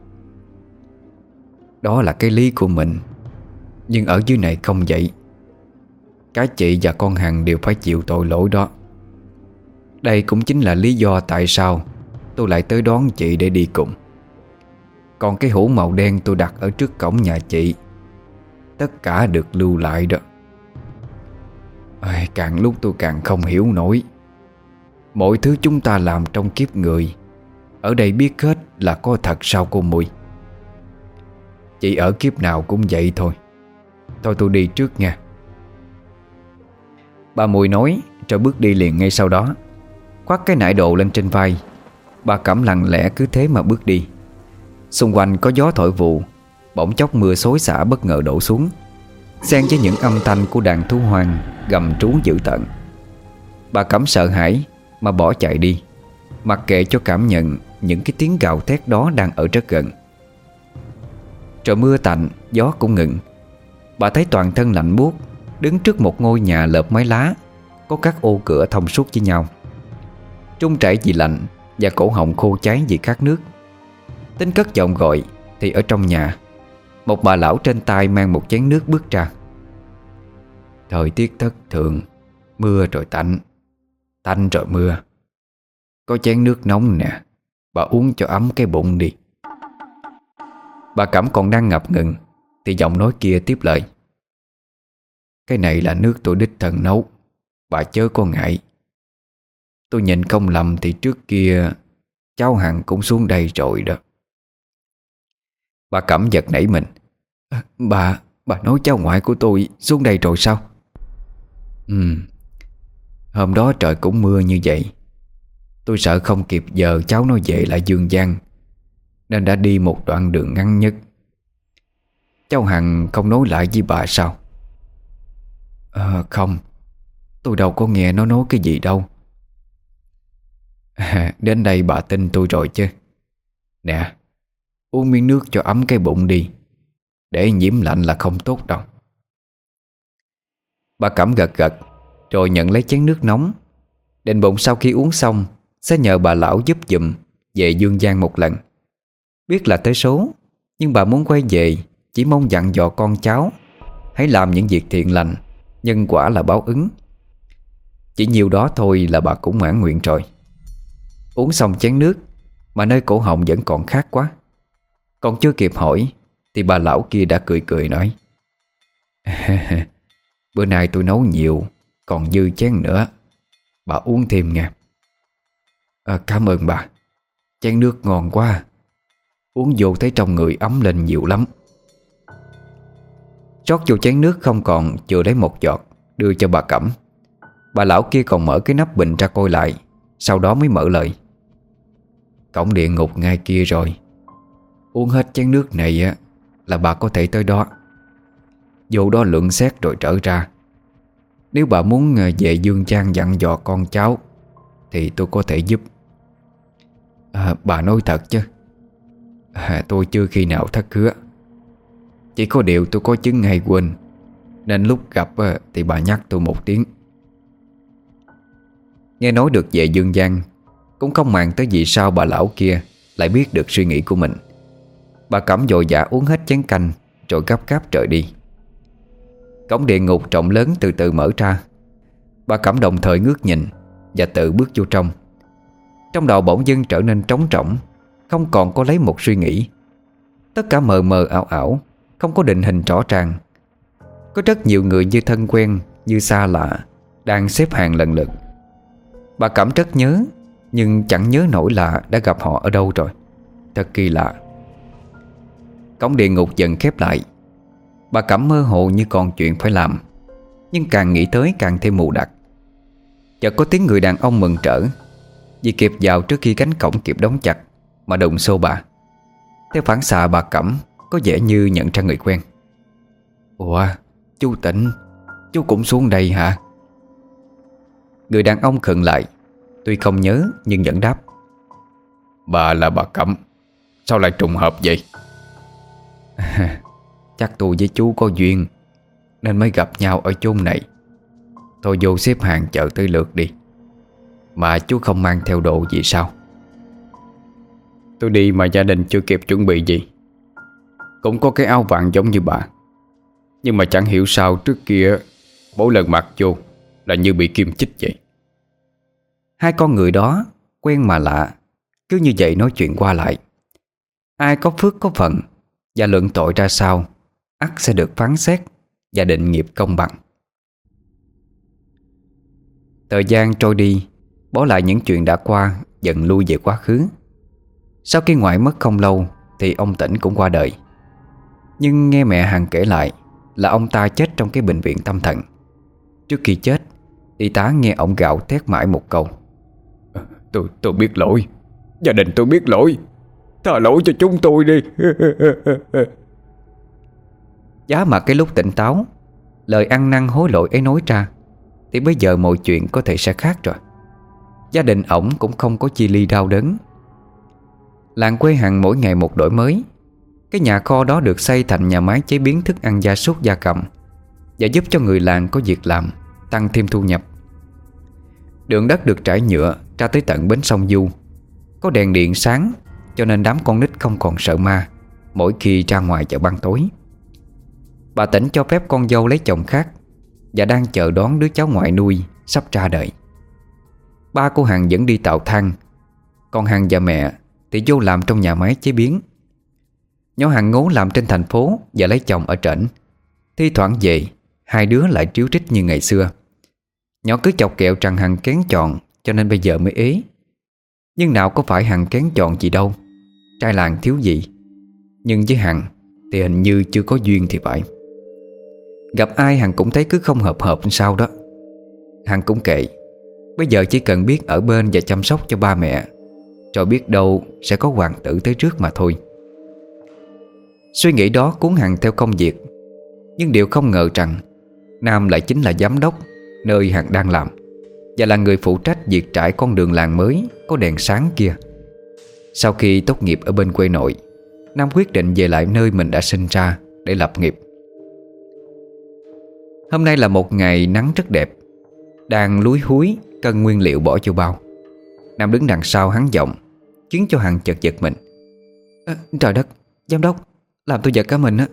Đó là cái lý của mình, nhưng ở dưới này không vậy. Cái chị và con Hằng đều phải chịu tội lỗi đó. Đây cũng chính là lý do tại sao tôi lại tới đón chị để đi cùng. Còn cái hũ màu đen tôi đặt ở trước cổng nhà chị, tất cả được lưu lại đó. Càng lúc tôi càng không hiểu nổi. Mọi thứ chúng ta làm trong kiếp người ở đây biết hết là có thật sao cô Mùi? Chị ở kiếp nào cũng vậy thôi. Thôi tôi đi trước nha. Bà Mùi nói rồi bước đi liền ngay sau đó, khoác cái nải đồ lên trên vai. Bà Cẩm lặng lẽ cứ thế mà bước đi. Xung quanh có gió thổi vù. Bỗng chốc mưa xối xả bất ngờ đổ xuống, xen với những âm thanh của đàn thú hoang gầm trú dữ tợn. Bà Cẩm sợ hãi mà bỏ chạy đi, mặc kệ cho cảm nhận những cái tiếng gào thét đó đang ở rất gần. Rồi mưa tạnh, gió cũng ngừng. Bà thấy toàn thân lạnh buốt, đứng trước một ngôi nhà lợp mái lá, có các ô cửa thông suốt với nhau. Trung chảy vì lạnh và cổ họng khô cháy vì khát nước. Tính cất giọng gọi thì ở trong nhà, một bà lão trên tay mang một chén nước bước ra. Thời tiết thất thường, mưa rồi tạnh, tạnh rồi mưa. Có chén nước nóng nè, bà uống cho ấm cái bụng đi. Bà Cẩm còn đang ngập ngừng thì giọng nói kia tiếp lời. Cái này là nước tôi đích thân nấu, bà chớ có ngại. Tôi nhìn không lầm thì trước kia cháu Hằng cũng xuống đây rồi đó. Bà Cẩm giật nảy mình. Bà nói cháu ngoại của tôi xuống đây rồi sao? Hôm đó trời cũng mưa như vậy. Tôi sợ không kịp giờ cháu nó về lại Dương Giang, nên đã đi một đoạn đường ngắn nhất. Cháu Hằng không nói lại với bà sao? Không, tôi đâu có nghe nó nói cái gì đâu. Đến đây bà tin tôi rồi chứ. Nè, uống miếng nước cho ấm cái bụng đi, để nhiễm lạnh là không tốt đâu. Bà Cẩm gật gật rồi nhận lấy chén nước nóng. Định bụng sau khi uống xong sẽ nhờ bà lão giúp giùm về Dương Giang một lần. Biết là tới số, nhưng bà muốn quay về chỉ mong dặn dò con cháu hãy làm những việc thiện lành, nhân quả là báo ứng. Chỉ nhiều đó thôi là bà cũng mãn nguyện rồi. Uống xong chén nước mà nơi cổ họng vẫn còn khát quá. Còn chưa kịp hỏi thì bà lão kia đã cười cười nói. Bữa nay tôi nấu nhiều, còn dư chén nữa, bà uống thêm nha. Cảm ơn bà. Chén nước ngon quá, uống vô thấy trong người ấm lên nhiều lắm. Rót vô chén nước không còn chừa lấy một giọt, đưa cho bà Cẩm. Bà lão kia còn mở cái nắp bình ra coi lại, sau đó mới mở lời. Cổng địa ngục ngay kia rồi. Uống hết chén nước này á là bà có thể tới đó. Vô đó luận xét rồi trở ra. Nếu bà muốn về Dương Trang dặn dò con cháu thì tôi có thể giúp. Bà nói thật chứ? Tôi chưa khi nào thất hứa. Chỉ có điều tôi có chứng hay quên, nên lúc gặp thì bà nhắc tôi một tiếng. Nghe nói được về Dương Giang, cũng không màng tới vì sao bà lão kia lại biết được suy nghĩ của mình. Bà Cẩm vội vã uống hết chén canh rồi gấp gáp rời đi. Cổng địa ngục rộng lớn từ từ mở ra. Bà Cẩm đồng thời ngước nhìn và tự bước vô trong. Trong đầu bỗng dưng trở nên trống rỗng, không còn có lấy một suy nghĩ. Tất cả mờ mờ ảo ảo, không có định hình rõ ràng. Có rất nhiều người như thân quen, như xa lạ, đang xếp hàng lần lượt. Bà Cẩm rất nhớ, nhưng chẳng nhớ nổi là đã gặp họ ở đâu rồi. Thật kỳ lạ. Cổng địa ngục dần khép lại. Bà Cẩm mơ hồ như còn chuyện phải làm, nhưng càng nghĩ tới càng thêm mù đặc. Chợt có tiếng người đàn ông mừng rỡ vì kịp vào trước khi cánh cổng kịp đóng chặt mà đụng xô bà. Theo phản xạ bà Cẩm có vẻ như nhận ra người quen. Ủa, chú Tịnh, chú cũng xuống đây hả? Người đàn ông khựng lại, tuy không nhớ nhưng vẫn đáp. Bà là bà Cẩm, sao lại trùng hợp vậy? Chắc tôi với chú có duyên nên mới gặp nhau ở chốn này. Thôi vô xếp hàng chờ tới lượt đi. mà chú không mang theo đồ gì sao? Tôi đi mà gia đình chưa kịp chuẩn bị gì. Cũng có cái áo vàng giống như bà, nhưng mà chẳng hiểu sao trước kia mỗi lần mặc vô là như bị kim chích vậy. Hai con người đó quen mà lạ, cứ như vậy nói chuyện qua lại. Ai có phước có phận, và luận tội ra sao ắt sẽ được phán xét và định nghiệp công bằng. Thời gian trôi đi, bỏ lại những chuyện đã qua dần lui về quá khứ. Sau khi ngoại mất không lâu thì ông Tĩnh cũng qua đời. Nhưng nghe mẹ Hằng kể lại là ông ta chết trong cái bệnh viện tâm thần. Trước khi chết, y tá nghe ông gào thét mãi một câu: Tôi biết lỗi. Gia đình tôi biết lỗi. Tha lỗi cho chúng tôi đi. Giá mà cái lúc tỉnh táo, lời ăn năn hối lỗi ấy nói ra, thì bây giờ mọi chuyện có thể sẽ khác rồi. Gia đình ổng cũng không có chia ly đau đớn. Làng quê Hằng mỗi ngày một đổi mới. Cái nhà kho đó được xây thành nhà máy chế biến thức ăn gia súc gia cầm, và giúp cho người làng có việc làm, tăng thêm thu nhập. Đường đất được trải nhựa ra tới tận bến sông Du. Có đèn điện sáng, cho nên đám con nít không còn sợ ma mỗi khi ra ngoài chợ ban tối. Bà Tĩnh cho phép con dâu lấy chồng khác, và đang chờ đón đứa cháu ngoại nuôi sắp ra đời. Ba cô Hằng vẫn đi tạo than, còn Hằng và mẹ thì vô làm trong nhà máy chế biến. Nhỏ Hằng ngố làm trên thành phố và lấy chồng ở trển. Thi thoảng về, hai đứa lại tríu trích như ngày xưa. Nhỏ cứ chọc kẹo rằng Hằng kén chọn, cho nên bây giờ mới ế. Nhưng nào có phải Hằng kén chọn gì đâu, trai làng thiếu gì. Nhưng với Hằng thì hình như chưa có duyên thì phải. Gặp ai Hằng cũng thấy cứ không hợp sao đó. Hằng cũng kệ, bây giờ chỉ cần biết ở bên và chăm sóc cho ba mẹ, rồi biết đâu sẽ có hoàng tử tới trước mà thôi. Suy nghĩ đó cuốn Hằng theo công việc. Nhưng điều không ngờ rằng Nam lại chính là giám đốc nơi Hằng đang làm, và là người phụ trách việc trải con đường làng mới có đèn sáng kia. Sau khi tốt nghiệp ở bên quê nội, Nam quyết định về lại nơi mình đã sinh ra để lập nghiệp. Hôm nay là một ngày nắng rất đẹp. Đang lúi húi cân nguyên liệu bỏ vô bao. Nam đứng đằng sau hắn giọng, khiến cho Hằng chợt giật mình. Trời đất, giám đốc, làm tôi giật cả mình á.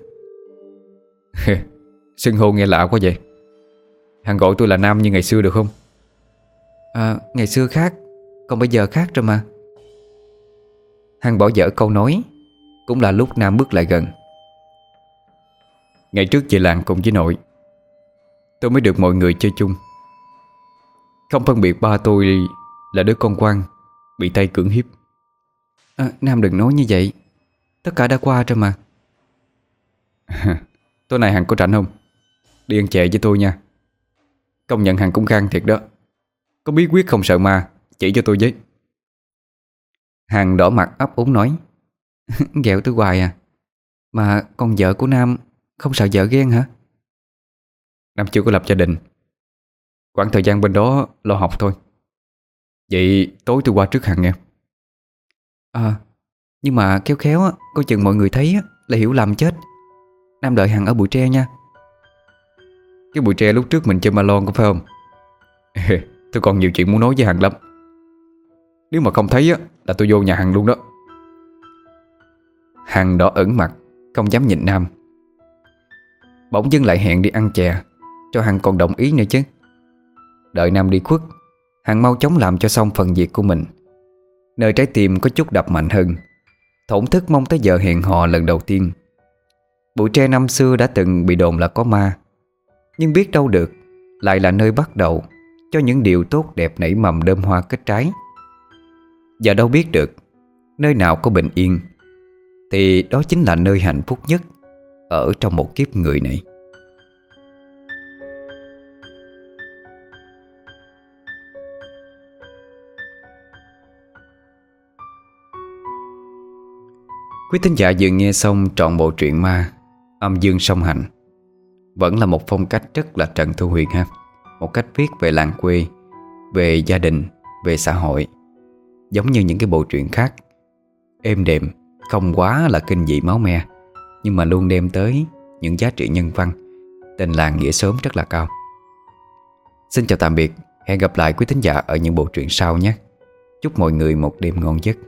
Xưng hô nghe lạ quá vậy. Hằng gọi tôi là Nam như ngày xưa được không? Ngày xưa khác, còn bây giờ khác rồi mà. Hằng bỏ dở câu nói. Cũng là lúc Nam bước lại gần. Ngày trước về làng cùng với nội, tôi mới được mọi người chơi chung. Không phân biệt ba tôi là đứa con quan bị Tây cưỡng hiếp. Nam đừng nói như vậy, tất cả đã qua rồi mà. Tối nay Hằng có rảnh không? Đi ăn chè với tôi nha. Công nhận Hằng cũng gan thiệt đó. Có bí quyết không sợ ma, chỉ cho tôi với. Hằng đỏ mặt ấp úng nói. Ghẹo tôi hoài à. Mà con vợ của Nam không sợ vợ ghen hả? Nam chưa có lập gia đình, quãng thời gian bên đó lo học thôi. Vậy tối tôi qua trước Hằng nghe. Nhưng mà khéo khéo á, coi chừng mọi người thấy á, là hiểu lầm chết. Nam đợi Hằng ở bụi tre nha. Cái bụi tre lúc trước mình chơi ma lon có phải không? Tôi còn nhiều chuyện muốn nói với Hằng lắm. Nếu mà không thấy á, là tôi vô nhà Hằng luôn đó. Hằng đỏ ửng mặt, không dám nhìn Nam. Bỗng dưng lại hẹn đi ăn chè, cho Hằng còn đồng ý nữa chứ. Đợi Nam đi khuất, Hằng mau chóng làm cho xong phần việc của mình. Nơi trái tim có chút đập mạnh hơn, thổn thức mong tới giờ hẹn hò lần đầu tiên. Bụi tre năm xưa đã từng bị đồn là có ma, nhưng biết đâu được, lại là nơi bắt đầu cho những điều tốt đẹp nảy mầm đơm hoa kết trái. Và đâu biết được, nơi nào có bình yên thì đó chính là nơi hạnh phúc nhất ở trong một kiếp người này. Quý thính giả vừa nghe xong trọn bộ truyện ma Âm Dương Song Hành. Vẫn là một phong cách rất là Trần Thu Huyền ha. Một cách viết về làng quê, về gia đình, về xã hội, giống như những cái bộ truyện khác. Êm đềm, không quá là kinh dị máu me, nhưng mà luôn đem tới những giá trị nhân văn, tình làng nghĩa xóm rất là cao. Xin chào tạm biệt. Hẹn gặp lại quý thính giả ở những bộ truyện sau nhé. Chúc mọi người một đêm ngon giấc.